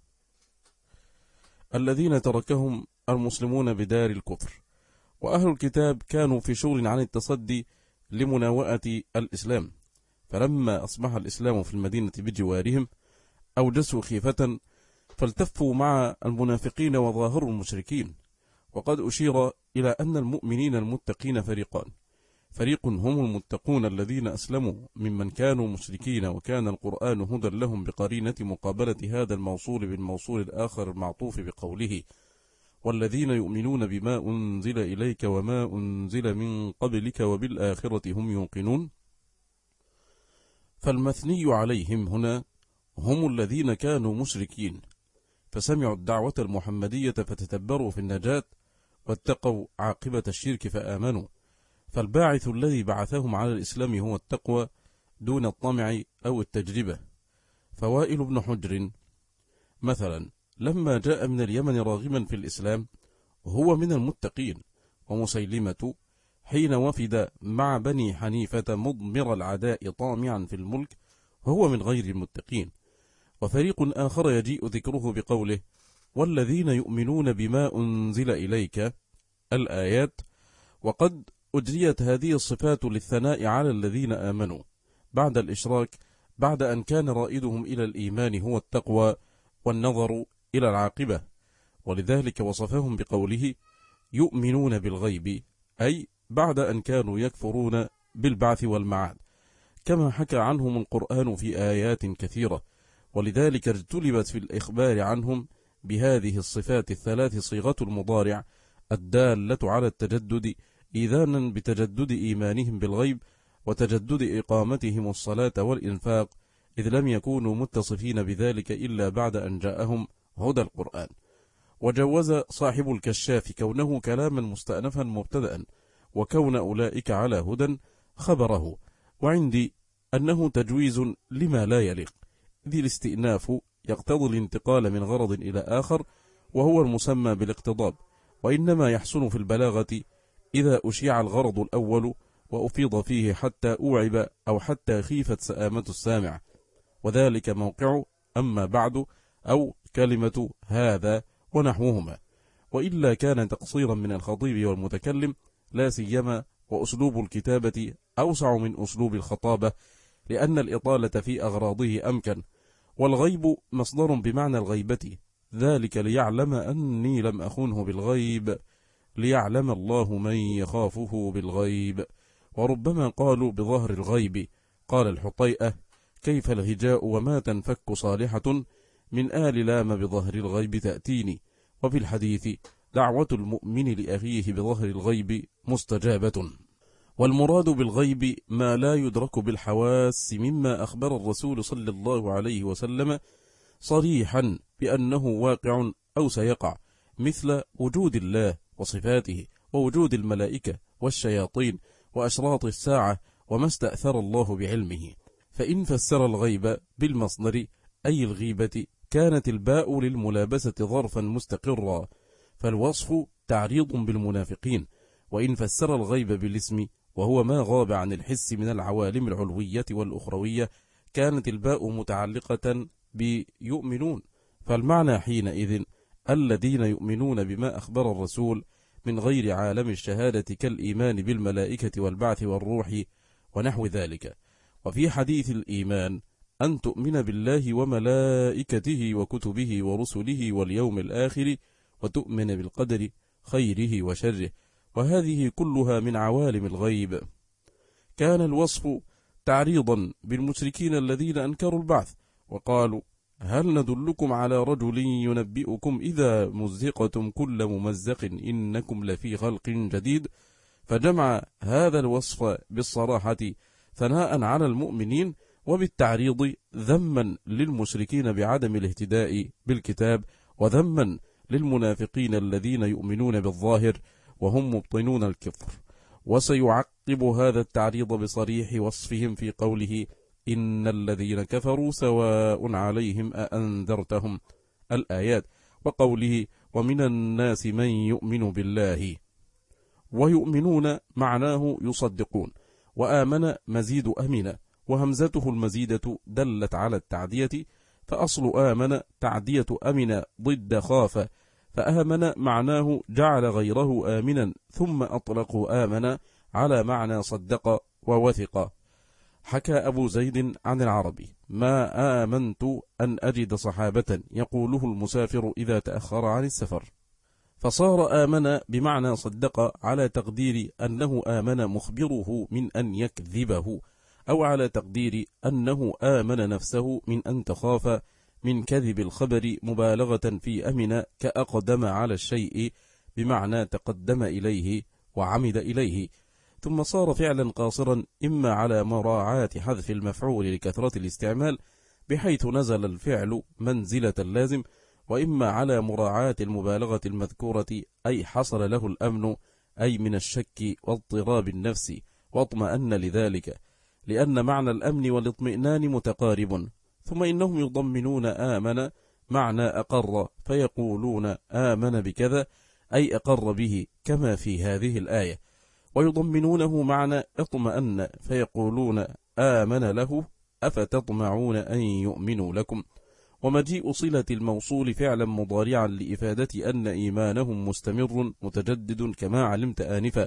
الذين تركهم المسلمون بدار الكفر، وأهل الكتاب كانوا في شغل عن التصدي لمناوئة الإسلام، فلما أصبح الإسلام في المدينة بجوارهم أوجسوا خيفة فالتفوا مع المنافقين وظاهروا المشركين. وقد أشير إلى أن المؤمنين المتقين فريقان: فريق هم المتقون الذين أسلموا ممن كانوا مشركين وكان القرآن هدى لهم بقرينة مقابلة هذا الموصول بالموصول الآخر المعطوف بقوله: والذين يؤمنون بما أنزل إليك وما أنزل من قبلك وبالآخرة هم يوقنون. فالمثني عليهم هنا هم الذين كانوا مشركين فسمعوا الدعوة المحمدية فتتبروا في النجاة واتقوا عاقبة الشرك فآمنوا. فالباعث الذي بعثهم على الإسلام هو التقوى دون الطمع أو التجربة. فوائل بن حجر مثلا لما جاء من اليمن راغما في الإسلام هو من المتقين، ومسيلمة حين وفد مع بني حنيفة مضمر العداء طامعا في الملك هو من غير المتقين. وفريق آخر يجيء ذكره بقوله: والذين يؤمنون بما أنزل إليك الآيات. وقد أجريت هذه الصفات للثناء على الذين آمنوا بعد الإشراك، بعد أن كان رائدهم إلى الإيمان هو التقوى والنظر إلى العاقبة، ولذلك وصفهم بقوله: يؤمنون بالغيب، أي بعد أن كانوا يكفرون بالبعث والمعاد، كما حكى عنهم القرآن في آيات كثيرة. ولذلك اجتلبت في الإخبار عنهم بهذه الصفات الثلاث صيغة المضارع الدالة على التجدد، إذانا بتجدد إيمانهم بالغيب وتجدد إقامتهم الصلاة والإنفاق، إذ لم يكونوا متصفين بذلك إلا بعد أن جاءهم هدى القرآن. وجوز صاحب الكشاف كونه كلاما مستأنفا مبتدأ، وكون أولئك على هدى خبره، وعندي أنه تجويز لما لا يليق، ذي الاستئناف يقتضي الانتقال من غرض إلى آخر، وهو المسمى بالاقتضاب، وإنما يحسن في البلاغة إذا أشيع الغرض الأول وأفيض فيه حتى أوعب أو حتى خيفت سآمة السامع، وذلك موقع أما بعد أو كلمة هذا ونحوهما، وإلا كان تقصيرا من الخطيب والمتكلم، لا سيما وأسلوب الكتابة أوسع من أسلوب الخطابة، لأن الإطالة في أغراضه أمكن. والغيب مصدر بمعنى الغيبة، ذلك ليعلم أني لم أخنه بالغيب، ليعلم الله من يخافه بالغيب. وربما قالوا بظهر الغيب. قال الحطيئة: كيف الهجاء وما تنفك صالحة من آل لام بظهر الغيب تأتيني. وفي الحديث: دعوة المؤمن لأخيه بظهر الغيب مستجابة. والمراد بالغيب ما لا يدرك بالحواس مما أخبر الرسول صلى الله عليه وسلم صريحا بأنه واقع أو سيقع مثل وجود الله وصفاته ووجود الملائكة والشياطين وأشراط الساعة وما استأثر الله بعلمه. فإن فسر الغيب بالمصدر أي الغيبة كانت الباء للملابسة ظرفا مستقرا، فالوصف تعريض بالمنافقين. وإن فسر الغيب بالاسم وهو ما غاب عن الحس من العوالم العلوية والأخروية كانت الباء متعلقة بيؤمنون، فالمعنى حينئذ الذين يؤمنون بما أخبر الرسول من غير عالم الشهادة كالإيمان بالملائكة والبعث والروح ونحو ذلك. وفي حديث الإيمان أن تؤمن بالله وملائكته وكتبه ورسله واليوم الآخر وتؤمن بالقدر خيره وشره، وهذه كلها من عوالم الغيب. كان الوصف تعريضا بالمشركين الذين أنكروا البعث وقالوا هل ندلكم على رجل ينبئكم إذا مزقتم كل ممزق إنكم لفي خلق جديد، فجمع هذا الوصف بالصراحة ثناء على المؤمنين وبالتعريض ذما للمشركين بعدم الاهتداء بالكتاب وذما للمنافقين الذين يؤمنون بالظاهر وهم مبطنون الكفر. وسيعقب هذا التعريض بصريح وصفهم في قوله إن الذين كفروا سواء عليهم أأنذرتهم الآيات، وقوله ومن الناس من يؤمن بالله. ويؤمنون معناه يصدقون، وآمن مزيد أمن، وهمزته المزيدة دلت على التعدية، فأصل آمن تعدية أمن ضد خاف، فآمن معناه جعل غيره آمنا ثم أطلقوا آمن على معنى صدق ووثق. حكى أبو زيد عن العربي ما آمنت أن أجد صحابة يقوله المسافر إذا تأخر عن السفر، فصار آمن بمعنى صدق على تقدير أنه آمن مخبره من أن يكذبه، أو على تقدير أنه آمن نفسه من أن تخاف من كذب الخبر مبالغة في أمن كأقدم على الشيء بمعنى تقدم إليه وعمد إليه، ثم صار فعلا قاصرا إما على مراعاة حذف المفعول لكثرة الاستعمال بحيث نزل الفعل منزلة اللازم، وإما على مراعاة المبالغة المذكورة أي حصل له الأمن أي من الشك واضطراب النفس واطمأن لذلك، لأن معنى الأمن والاطمئنان متقارب. ثم إنهم يضمنون آمن معنى أقر فيقولون آمن بكذا أي أقر به كما في هذه الآية، ويضمنونه معنى اطمأن فيقولون آمن له أفتطمعون أن يؤمنوا لكم. ومجيء صلة الموصول فعلا مضارعا لإفادة أن إيمانهم مستمر متجدد كما علمت آنفا،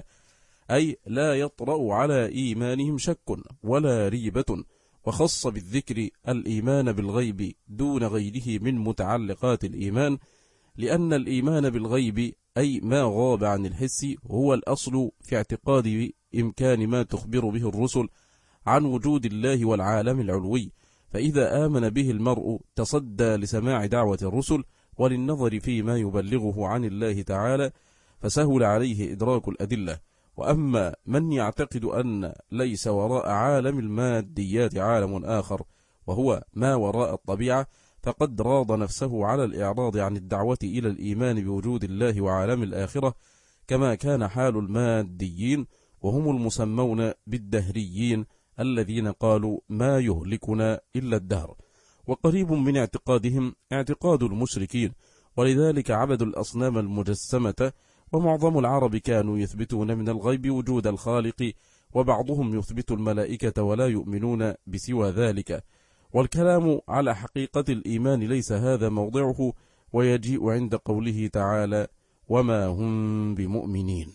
أي لا يطرأ على إيمانهم شك ولا ريبة، وخص بالذكر الإيمان بالغيب دون غيره من متعلقات الإيمان، لأن الإيمان بالغيب أي ما غاب عن الحس هو الأصل في اعتقاد إمكان ما تخبر به الرسل عن وجود الله والعالم العلوي، فإذا آمن به المرء تصدى لسماع دعوة الرسل وللنظر فيما يبلغه عن الله تعالى، فسهل عليه إدراك الأدلة. وأما من يعتقد أن ليس وراء عالم الماديات عالم آخر وهو ما وراء الطبيعة، فقد راض نفسه على الإعراض عن الدعوة إلى الإيمان بوجود الله وعالم الآخرة، كما كان حال الماديين وهم المسمون بالدهريين الذين قالوا ما يهلكنا إلا الدهر، وقريب من اعتقادهم اعتقاد المشركين، ولذلك عبدوا الأصنام المجسمة. ومعظم العرب كانوا يثبتون من الغيب وجود الخالق، وبعضهم يثبت الملائكة ولا يؤمنون بسوى ذلك. والكلام على حقيقة الإيمان ليس هذا موضعه، ويجيء عند قوله تعالى وما هم بمؤمنين.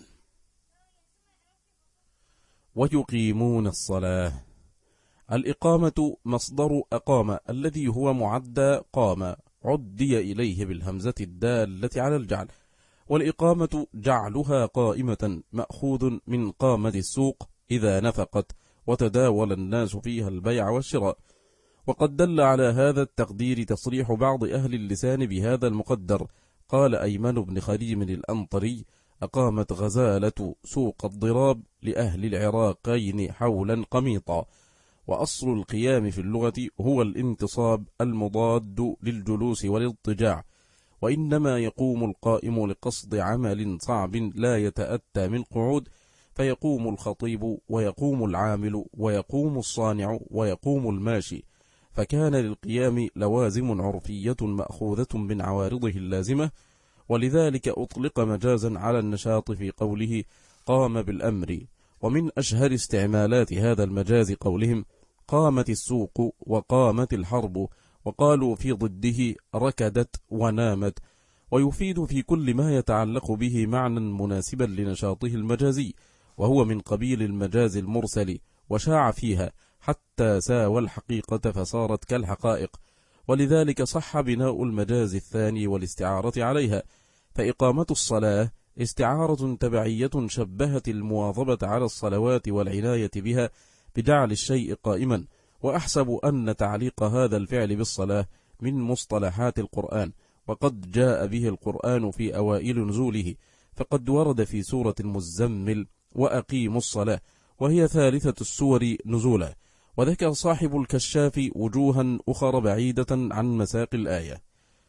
ويقيمون الصلاة. الإقامة مصدر أقام الذي هو معدى قام، عدي إليه بالهمزة الدالة على الجعل، والإقامة جعلها قائمة مأخوذ من قامة السوق إذا نفقت وتداول الناس فيها البيع والشراء. وقد دل على هذا التقدير تصريح بعض أهل اللسان بهذا المقدر. قال أيمن بن خريم الأنطري أقامت غزالة سوق الضراب لأهل العراقين حولا قميطا. وأصل القيام في اللغة هو الانتصاب المضاد للجلوس والاضطجاع، وإنما يقوم القائم لقصد عمل صعب لا يتأتى من قعود، فيقوم الخطيب ويقوم العامل ويقوم الصانع ويقوم الماشي، فكان للقيام لوازم عرفية مأخوذة من عوارضه اللازمة، ولذلك أطلق مجازا على النشاط في قوله قام بالأمر. ومن أشهر استعمالات هذا المجاز قولهم قامت السوق وقامت الحرب، وقالوا في ضده ركدت ونامت، ويفيد في كل ما يتعلق به معنى مناسبا لنشاطه المجازي، وهو من قبيل المجاز المرسل، وشاع فيها حتى ساوى الحقيقة فصارت كالحقائق، ولذلك صح بناء المجاز الثاني والاستعارة عليها، فإقامة الصلاة استعارة تبعية شبهت المواظبة على الصلوات والعناية بها بجعل الشيء قائما، وأحسب أن تعليق هذا الفعل بالصلاة من مصطلحات القرآن، وقد جاء به القرآن في أوائل نزوله، فقد ورد في سورة المزمل وأقيموا الصلاة، وهي ثالثة السور نزولا. وذكر صاحب الكشاف وجوها أخرى بعيدة عن مساق الآية،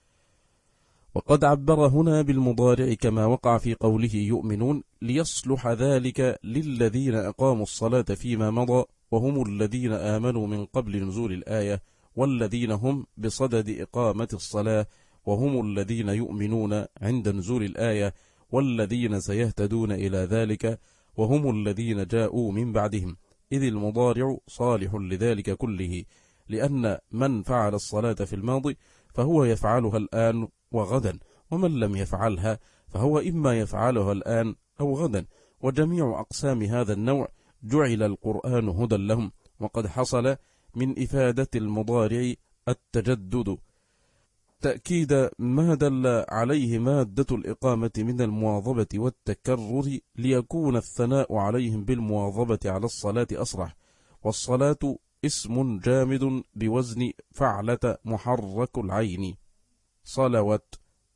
وقد عبر هنا بالمضارع كما وقع في قوله يؤمنون، ليصلح ذلك للذين أقاموا الصلاة فيما مضى، وهم الذين آمنوا من قبل نزول الآية، والذين هم بصدد إقامة الصلاة، وهم الذين يؤمنون عند نزول الآية، والذين سيهتدون إلى ذلك، وهم الذين جاءوا من بعدهم، إذ المضارع صالح لذلك كله، لأن من فعل الصلاة في الماضي فهو يفعلها الآن وغدا، ومن لم يفعلها فهو إما يفعلها الآن أو غدا، وجميع أقسام هذا النوع جعل القرآن هدى لهم، وقد حصل من إفادة المضارع التجدد تأكيد ما دل عليه مادة الإقامة من المواظبة والتكرر، ليكون الثناء عليهم بالمواظبة على الصلاة أصرح. والصلاة اسم جامد بوزن فعلة محرك العين صلوات.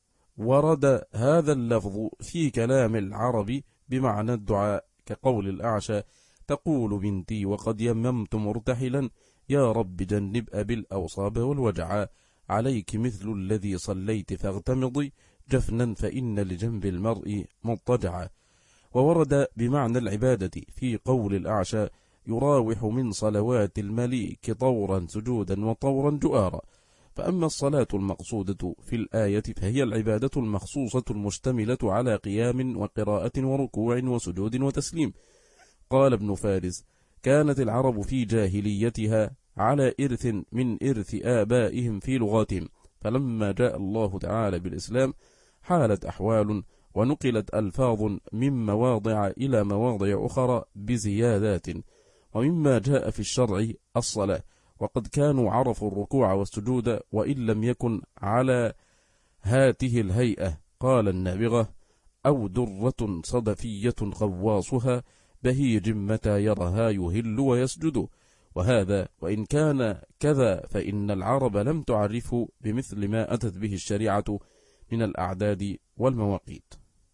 ورد هذا اللفظ في كلام العرب بمعنى الدعاء، كقول الأعشى تقول بنتي وقد يممت مرتحلا، يا رب جنب أبي الأوصاب والوجع، عليك مثل الذي صليت فاغتمضي، جفنا فإن لجنب المرء مضطجعا. وورد بمعنى العبادة في قول الأعشى يراوح من صلوات المليك طورا سجودا وطورا جؤارا. فأما الصلاة المقصودة في الآية فهي العبادة المخصوصة المشتملة على قيام وقراءة وركوع وسجود وتسليم. قال ابن فارس كانت العرب في جاهليتها على إرث من إرث آبائهم في لغاتهم، فلما جاء الله تعالى بالإسلام حالت أحوال ونقلت ألفاظ من مواضع إلى مواضع أخرى بزيادات. ومما جاء في الشرع الصلاة، وقد كانوا عرفوا الركوع والسجود وإن لم يكن على هاته الهيئة. قال النابغة أو درة صدفية غواصها بهيج متى يرها يهل ويسجد. وهذا وإن كان كذا فإن العرب لم تعرفه بمثل ما أتت به الشريعة من الأعداد والمواقيت.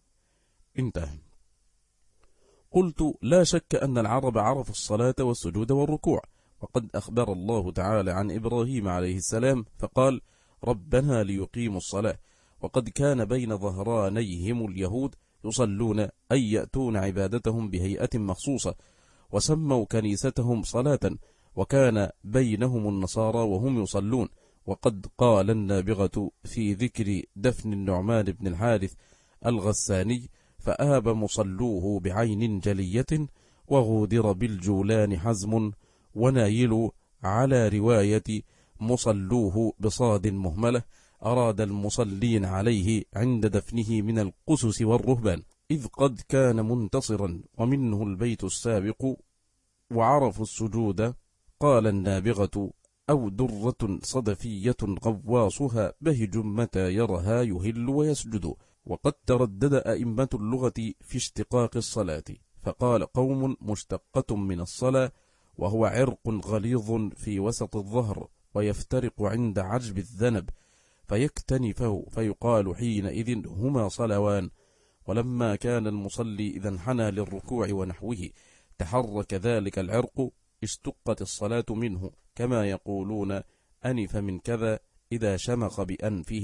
انتهى. قلت لا شك أن العرب عرفوا الصلاة والسجود والركوع، وقد أخبر الله تعالى عن إبراهيم عليه السلام فقال ربنا ليقيموا الصلاة، وقد كان بين ظهرانيهم اليهود يصلون أي يأتون عبادتهم بهيئة مخصوصة، وسموا كنيستهم صلاة، وكان بينهم النصارى وهم يصلون. وقد قال النابغة في ذكر دفن النعمان بن الحارث الغساني فآب مصلوه بعين جلية، وغودر بالجولان حزم، ونايل على رواية مصلوه بصاد مهملة، أراد المصلين عليه عند دفنه من القسس والرهبان، إذ قد كان منتصرا ومنه البيت السابق. وعرفوا السجود. قال النابغة أو درة صدفية غواصها بهج متى يرها يهل ويسجد. وقد تردد أئمة اللغة في اشتقاق الصلاة، فقال قوم مشتقة من الصلاة، وهو عرق غليظ في وسط الظهر ويفترق عند عجب الذنب فيكتنفه، فيقال حينئذ هما صلوان. ولما كان المصلي إذا انحنى للركوع ونحوه تحرك ذلك العرق اشتقت الصلاة منه، كما يقولون أنف من كذا إذا شمخ بأنفه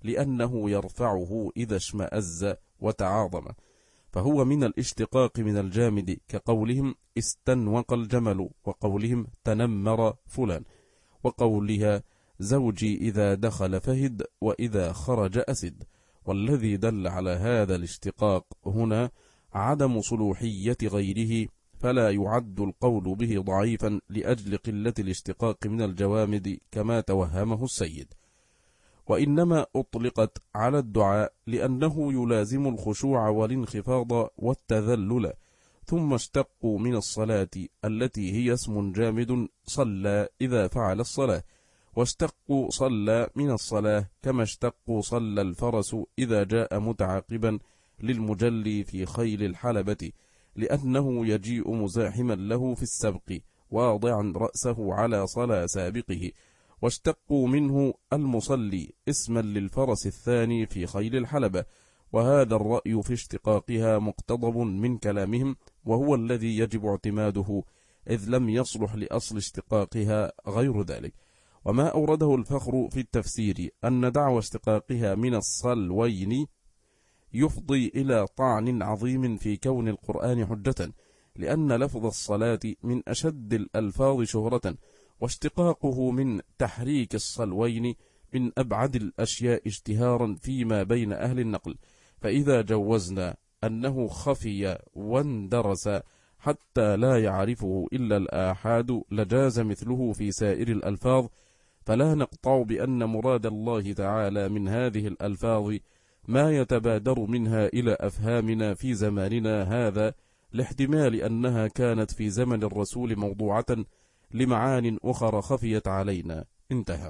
لأنه يرفعه إذا اشمأز وتعاظم، فهو من الاشتقاق من الجامد، كقولهم استنوق الجمل، وقولهم تنمر فلان، وقولها زوجي إذا دخل فهد وإذا خرج أسد. والذي دل على هذا الاشتقاق هنا عدم صلوحية غيره، فلا يعد القول به ضعيفا لأجل قلة الاشتقاق من الجوامد كما توهمه السيد، وإنما أطلقت على الدعاء لأنه يلازم الخشوع والانخفاض والتذلل. ثم اشتقوا من الصلاة التي هي اسم جامد صلى إذا فعل الصلاة، واشتقوا صلى من الصلاة كما اشتقوا صلى الفرس إذا جاء متعاقبا للمجلي في خيل الحلبة، لأنه يجيء مزاحما له في السبق واضعا رأسه على صلى سابقه. واشتقوا منه المصلي اسما للفرس الثاني في خيل الحلبة، وهذا الرأي في اشتقاقها مقتضب من كلامهم، وهو الذي يجب اعتماده، إذ لم يصلح لأصل اشتقاقها غير ذلك. وما أورده الفخر في التفسير أن دعوى اشتقاقها من الصلوين يفضي إلى طعن عظيم في كون القرآن حجة، لأن لفظ الصلاة من أشد الألفاظ شهرة، واشتقاقه من تحريك الصلوين من أبعد الأشياء اشتهارا فيما بين أهل النقل. فإذا جوزنا أنه خفي واندرس حتى لا يعرفه إلا الآحاد لجاز مثله في سائر الألفاظ، فلا نقطع بأن مراد الله تعالى من هذه الألفاظ ما يتبادر منها إلى أفهامنا في زماننا هذا، لاحتمال أنها كانت في زمن الرسول موضوعة لمعان أخرى خفيت علينا. انتهى.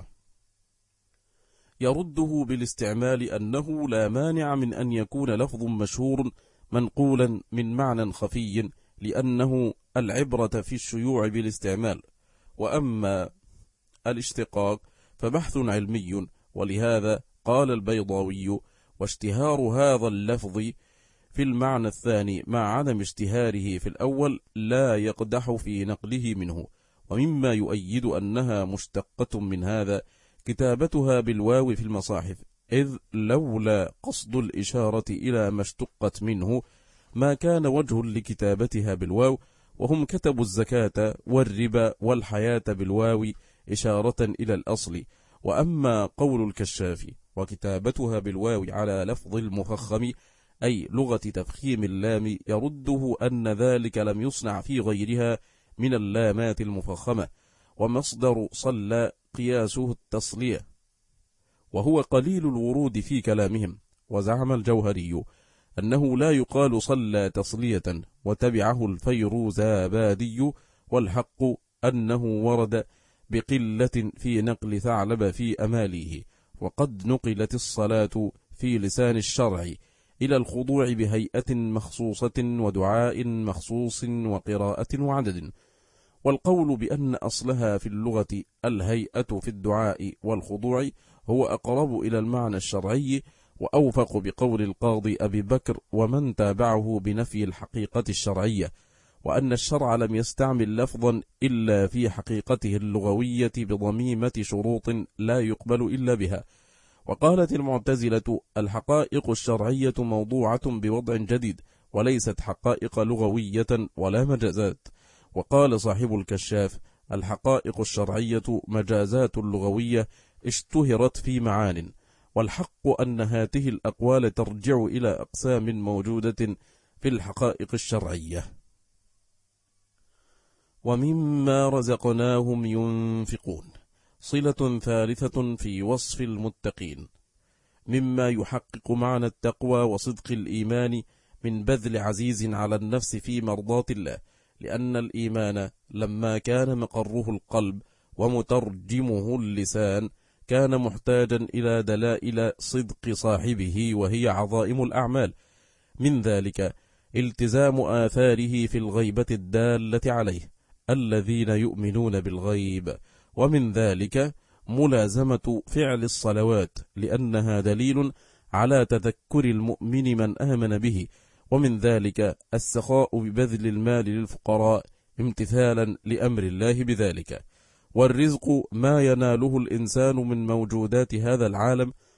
يرده بالاستعمال أنه لا مانع من أن يكون لفظ مشهور منقولا من معنى خفي، لأنه العبرة في الشيوع بالاستعمال. وأما الاشتقاق فبحث علمي، ولهذا قال البيضاوي: واشتهار هذا اللفظ في المعنى الثاني مع عدم اشتهاره في الأول لا يقدح في نقله منه. ومما يؤيد أنها مشتقة من هذا كتابتها بالواو في المصاحف، إذ لولا قصد الإشارة إلى ما اشتقت منه ما كان وجه لكتابتها بالواو، وهم كتبوا الزكاة والربا والحياة بالواو إشارة إلى الأصل. وأما قول الكشاف وكتابتها بالواو على لفظ المفخم أي لغة تفخيم اللام، يرده أن ذلك لم يصنع في غيرها من اللامات المفخمة، ومصدر صلى قياسه التصلية، وهو قليل الورود في كلامهم. وزعم الجوهري أنه لا يقال صلى تصلية، وتبعه الفيروزابادي، والحق أنه ورد بقلة في نقل ثعلب في أماليه، وقد نقلت الصلاة في لسان الشرع إلى الخضوع بهيئة مخصوصة ودعاء مخصوص وقراءة وعدد. والقول بأن أصلها في اللغة الهيئة في الدعاء والخضوع هو أقرب إلى المعنى الشرعي، وأوفق بقول القاضي أبي بكر ومن تابعه بنفي الحقيقة الشرعية، وأن الشرع لم يستعمل لفظا إلا في حقيقته اللغوية بضميمة شروط لا يقبل إلا بها. وقالت المعتزلة: الحقائق الشرعية موضوعة بوضع جديد، وليست حقائق لغوية ولا مجازات. وقال صاحب الكشاف: الحقائق الشرعية مجازات لغوية اشتهرت في معان، والحق أن هذه الأقوال ترجع إلى أقسام موجودة في الحقائق الشرعية. ومما رزقناهم ينفقون صلة ثالثة في وصف المتقين، مما يحقق معنى التقوى وصدق الإيمان من بذل عزيز على النفس في مرضاة الله، لأن الإيمان لما كان مقره القلب ومترجمه اللسان كان محتاجا إلى دلائل صدق صاحبه، وهي عظائم الأعمال. من ذلك التزام آثاره في الغيبة الدالة عليه الذين يؤمنون بالغيب، ومن ذلك ملازمة فعل الصلوات لأنها دليل على تذكر المؤمن من آمن به، ومن ذلك السخاء ببذل المال للفقراء امتثالا لأمر الله بذلك. والرزق ما يناله الإنسان من موجودات هذا العالم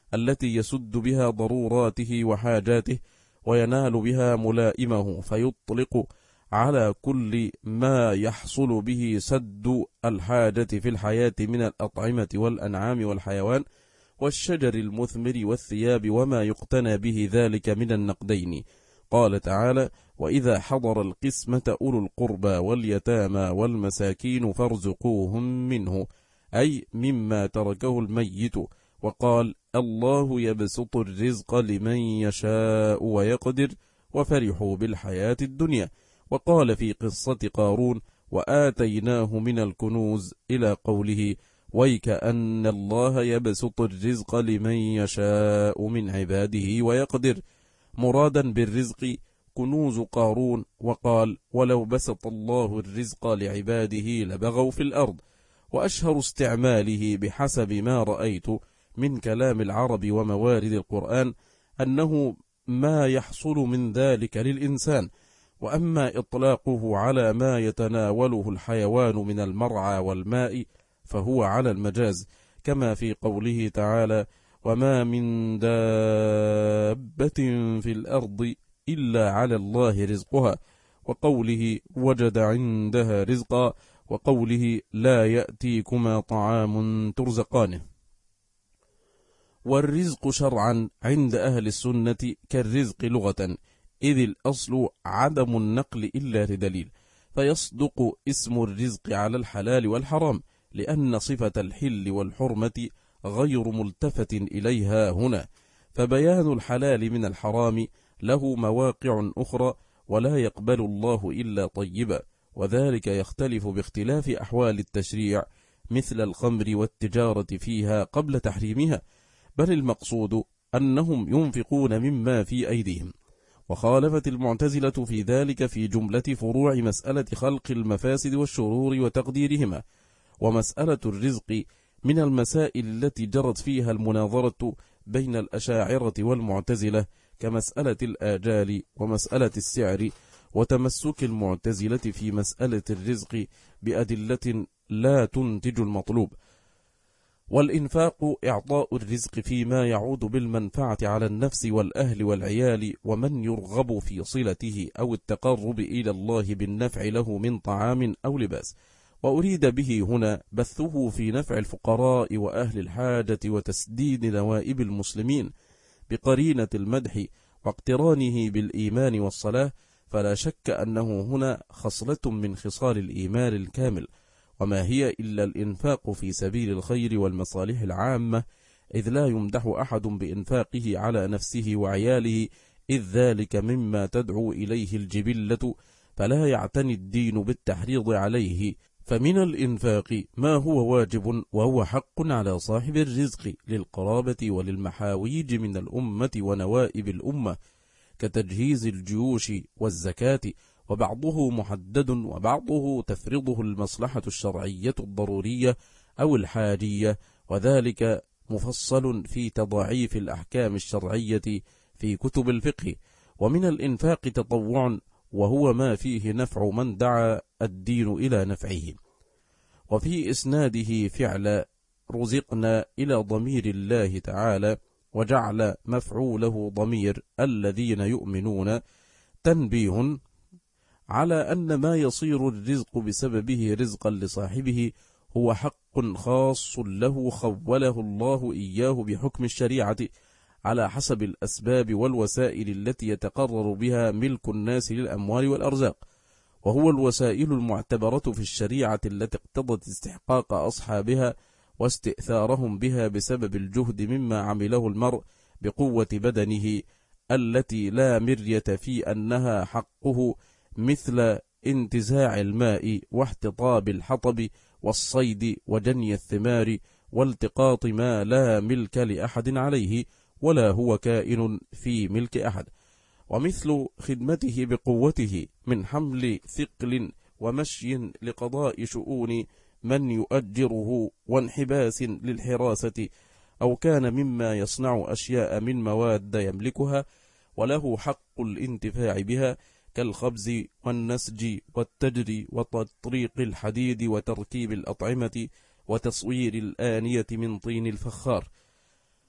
التي يسد بها ضروراته وحاجاته وينال بها ملائمه، فيطلق على كل ما يحصل به سد الحاجة في الحياة من الأطعمة والأنعام والحيوان والشجر المثمر والثياب وما يقتنى به ذلك من النقدين. قال تعالى: وإذا حضر القسمة أولو القربى واليتامى والمساكين فارزقوهم منه، أي مما تركه الميت. وقال: الله يبسط الرزق لمن يشاء ويقدر، وفرحوا بالحياة الدنيا. وقال في قصة قارون: وآتيناه من الكنوز، إلى قوله: ويكأن الله يبسط الرزق لمن يشاء من عباده ويقدر، مرادا بالرزق كنوز قارون. وقال: ولو بسط الله الرزق لعباده لبغوا في الأرض. وأشهر استعماله بحسب ما رأيت من كلام العرب وموارد القرآن أنه ما يحصل من ذلك للإنسان، وأما إطلاقه على ما يتناوله الحيوان من المرعى والماء فهو على المجاز، كما في قوله تعالى: وما من دابة في الأرض إلا على الله رزقها، وقوله: وجد عندها رزقا، وقوله: لا يأتيكما طعام ترزقانه. والرزق شرعا عند أهل السنة كالرزق لغة، إذ الأصل عدم النقل إلا لدليل، فيصدق اسم الرزق على الحلال والحرام، لأن صفة الحل والحرمة غير ملتفت إليها هنا، فبيان الحلال من الحرام له مواقع أخرى، ولا يقبل الله إلا طيبا، وذلك يختلف باختلاف أحوال التشريع، مثل الخمر والتجارة فيها قبل تحريمها، بل المقصود أنهم ينفقون مما في أيديهم. وخالفت المعتزلة في ذلك في جملة فروع مسألة خلق المفاسد والشرور وتقديرهما. ومسألة الرزق من المسائل التي جرت فيها المناظرة بين الأشاعرة والمعتزلة، كمسألة الآجال ومسألة السعر، وتمسك المعتزلة في مسألة الرزق بأدلة لا تنتج المطلوب. والإنفاق إعطاء الرزق فيما يعود بالمنفعة على النفس والأهل والعيال ومن يرغب في صلته، أو التقرب إلى الله بالنفع له من طعام أو لباس. وأريد به هنا بثه في نفع الفقراء وأهل الحاجة وتسديد نوائب المسلمين بقرينة المدح واقترانه بالإيمان والصلاة، فلا شك أنه هنا خصلة من خصال الإيمان الكامل، وما هي إلا الإنفاق في سبيل الخير والمصالح العامة، إذ لا يمدح أحد بإنفاقه على نفسه وعياله، إذ ذلك مما تدعو إليه الجبلة، فلا يعتني الدين بالتحريض عليه. فمن الإنفاق ما هو واجب وهو حق على صاحب الرزق للقرابة وللمحاويج من الأمة ونوائب الأمة، كتجهيز الجيوش والزكاة، وبعضه محدد وبعضه تفرضه المصلحة الشرعية الضرورية أو الحاجية، وذلك مفصل في تضعيف الأحكام الشرعية في كتب الفقه. ومن الإنفاق تطوع، وهو ما فيه نفع من دعا الدين إلى نفعه. وفي إسناده فعل رزقنا إلى ضمير الله تعالى، وجعل مفعوله ضمير الذين يؤمنون، تنبيه على أن ما يصير الرزق بسببه رزقا لصاحبه هو حق خاص له خوله الله إياه بحكم الشريعة على حسب الأسباب والوسائل التي يتقرر بها ملك الناس للأموال والأرزاق، وهو الوسائل المعتبرة في الشريعة التي اقتضت استحقاق أصحابها واستئثارهم بها بسبب الجهد مما عمله المرء بقوة بدنه التي لا مرية في أنها حقه، مثل انتزاع الماء واحتطاب الحطب والصيد وجني الثمار والتقاط ما لا ملك لأحد عليه ولا هو كائن في ملك أحد، ومثل خدمته بقوته من حمل ثقل ومشي لقضاء شؤون من يؤجره وانحباس للحراسة، أو كان مما يصنع أشياء من مواد يملكها وله حق الانتفاع بها، كالخبز والنسج والتجر وتطريق الحديد وتركيب الأطعمة وتصوير الآنية من طين الفخار.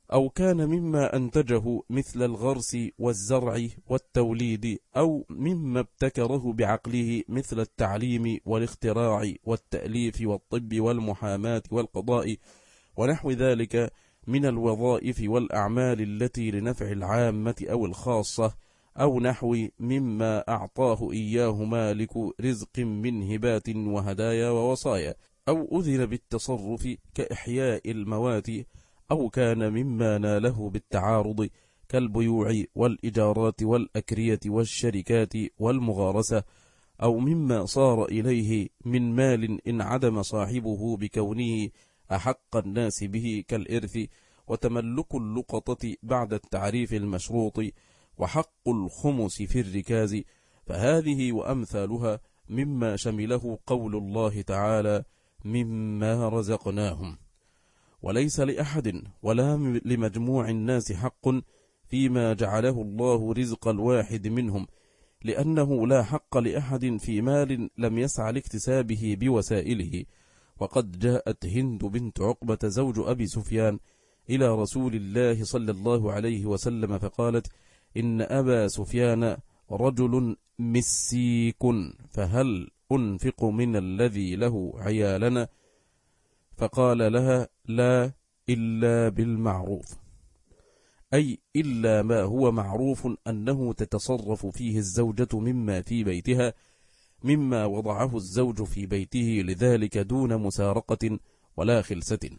أو كان مما أنتجه مثل الغرس والزرع والتوليد، أو مما ابتكره بعقله مثل التعليم والاختراع والتأليف والطب والمحاماة والقضاء ونحو ذلك من الوظائف والأعمال التي لنفع العامة أو الخاصة، أو نحو مما أعطاه إياه مالك رزق من هبات وهدايا ووصايا، أو أذن بالتصرف كإحياء الموات، أو كان مما ناله بالتعارض كالبيوع والإجارات والأكرية والشركات والمغارسة، أو مما صار إليه من مال انعدم صاحبه بكونه أحق الناس به كالإرث وتملك اللقطة بعد التعريف المشروط وحق الخمس في الركاز، فهذه وأمثالها مما شمله قول الله تعالى مما رزقناهم. وليس لأحد ولا لمجموع الناس حق فيما جعله الله رزق الواحد منهم، لأنه لا حق لأحد في مال لم يسع لاكتسابه بوسائله. وقد جاءت هند بنت عقبة زوج أبي سفيان إلى رسول الله صلى الله عليه وسلم فقالت: إن أبا سفيان رجل مسيك، فهل أنفق من الذي له عيالنا؟ فقال لها: لا، إلا بالمعروف، أي إلا ما هو معروف أنه تتصرف فيه الزوجة مما في بيتها، مما وضعه الزوج في بيته لذلك دون مسارقة ولا خلسة.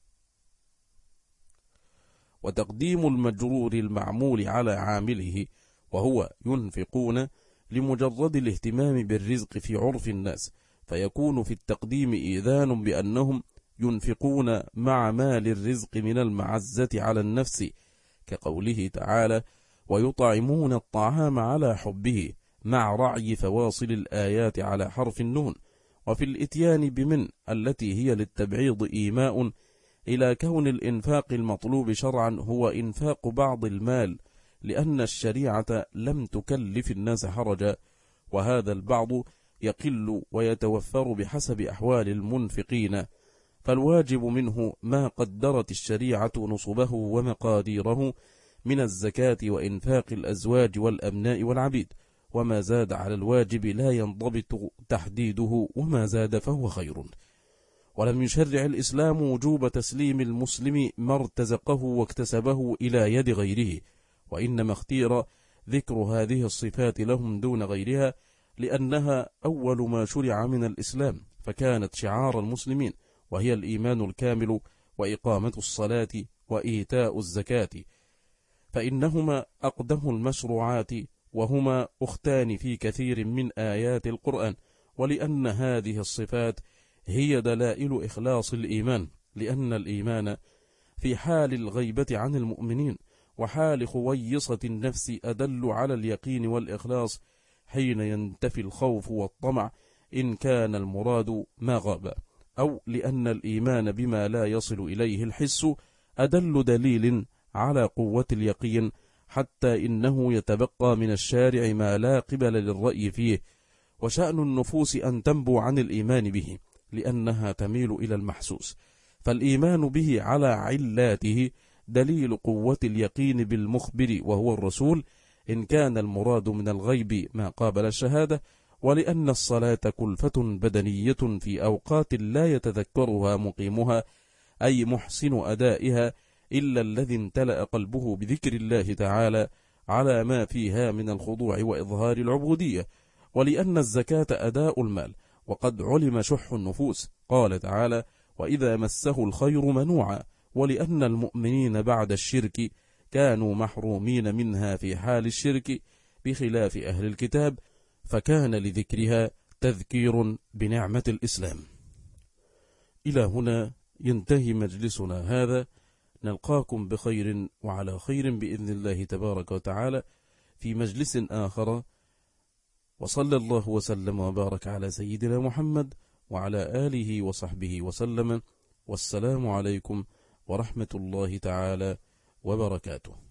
وتقديم المجرور المعمول على عامله وهو ينفقون لمجرد الاهتمام بالرزق في عرف الناس، فيكون في التقديم إيذان بأنهم ينفقون مع مال الرزق من المعزة على النفس، كقوله تعالى: ويطعمون الطعام على حبه، مع رعي فواصل الآيات على حرف النون. وفي الإتيان بمن التي هي للتبعيض إيماء إلى كون الإنفاق المطلوب شرعا هو إنفاق بعض المال، لأن الشريعة لم تكلف الناس حرجا، وهذا البعض يقل ويتوفر بحسب أحوال المنفقين، فالواجب منه ما قدرت الشريعة نصبه ومقاديره من الزكاة وإنفاق الأزواج والأبناء والعبيد، وما زاد على الواجب لا ينضبط تحديده، وما زاد فهو خير. ولم يشرع الإسلام وجوب تسليم المسلم ما ارتزقه واكتسبه إلى يد غيره، وإنما اختير ذكر هذه الصفات لهم دون غيرها لأنها أول ما شرع من الإسلام، فكانت شعار المسلمين، وهي الإيمان الكامل وإقامة الصلاة وإيتاء الزكاة، فإنهما أقدم المشروعات، وهما أختان في كثير من آيات القرآن، ولأن هذه الصفات هي دلائل إخلاص الإيمان، لأن الإيمان في حال الغيبة عن المؤمنين وحال خويصة النفس أدل على اليقين والإخلاص حين ينتفي الخوف والطمع إن كان المراد ما غاب، أو لأن الإيمان بما لا يصل إليه الحس أدل دليل على قوة اليقين، حتى إنه يتبقى من الشارع ما لا قبل للرأي فيه، وشأن النفوس أن تنبو عن الإيمان به لأنها تميل إلى المحسوس، فالإيمان به على علاته دليل قوة اليقين بالمخبر وهو الرسول إن كان المراد من الغيب ما قابل الشهادة، ولأن الصلاة كلفة بدنية في أوقات لا يتذكرها مقيمها أي محسن أدائها إلا الذي امتلأ قلبه بذكر الله تعالى على ما فيها من الخضوع وإظهار العبودية، ولأن الزكاة أداء المال، وقد علم شح النفوس، قال تعالى: وإذا مسه الخير منوعا، ولأن المؤمنين بعد الشرك كانوا محرومين منها في حال الشرك بخلاف أهل الكتاب، فكان لذكرها تذكير بنعمة الإسلام. إلى هنا ينتهي مجلسنا هذا، نلقاكم بخير وعلى خير بإذن الله تبارك وتعالى في مجلس آخر، وصلى الله وسلم وبارك على سيدنا محمد وعلى آله وصحبه وسلم، والسلام عليكم ورحمة الله تعالى وبركاته.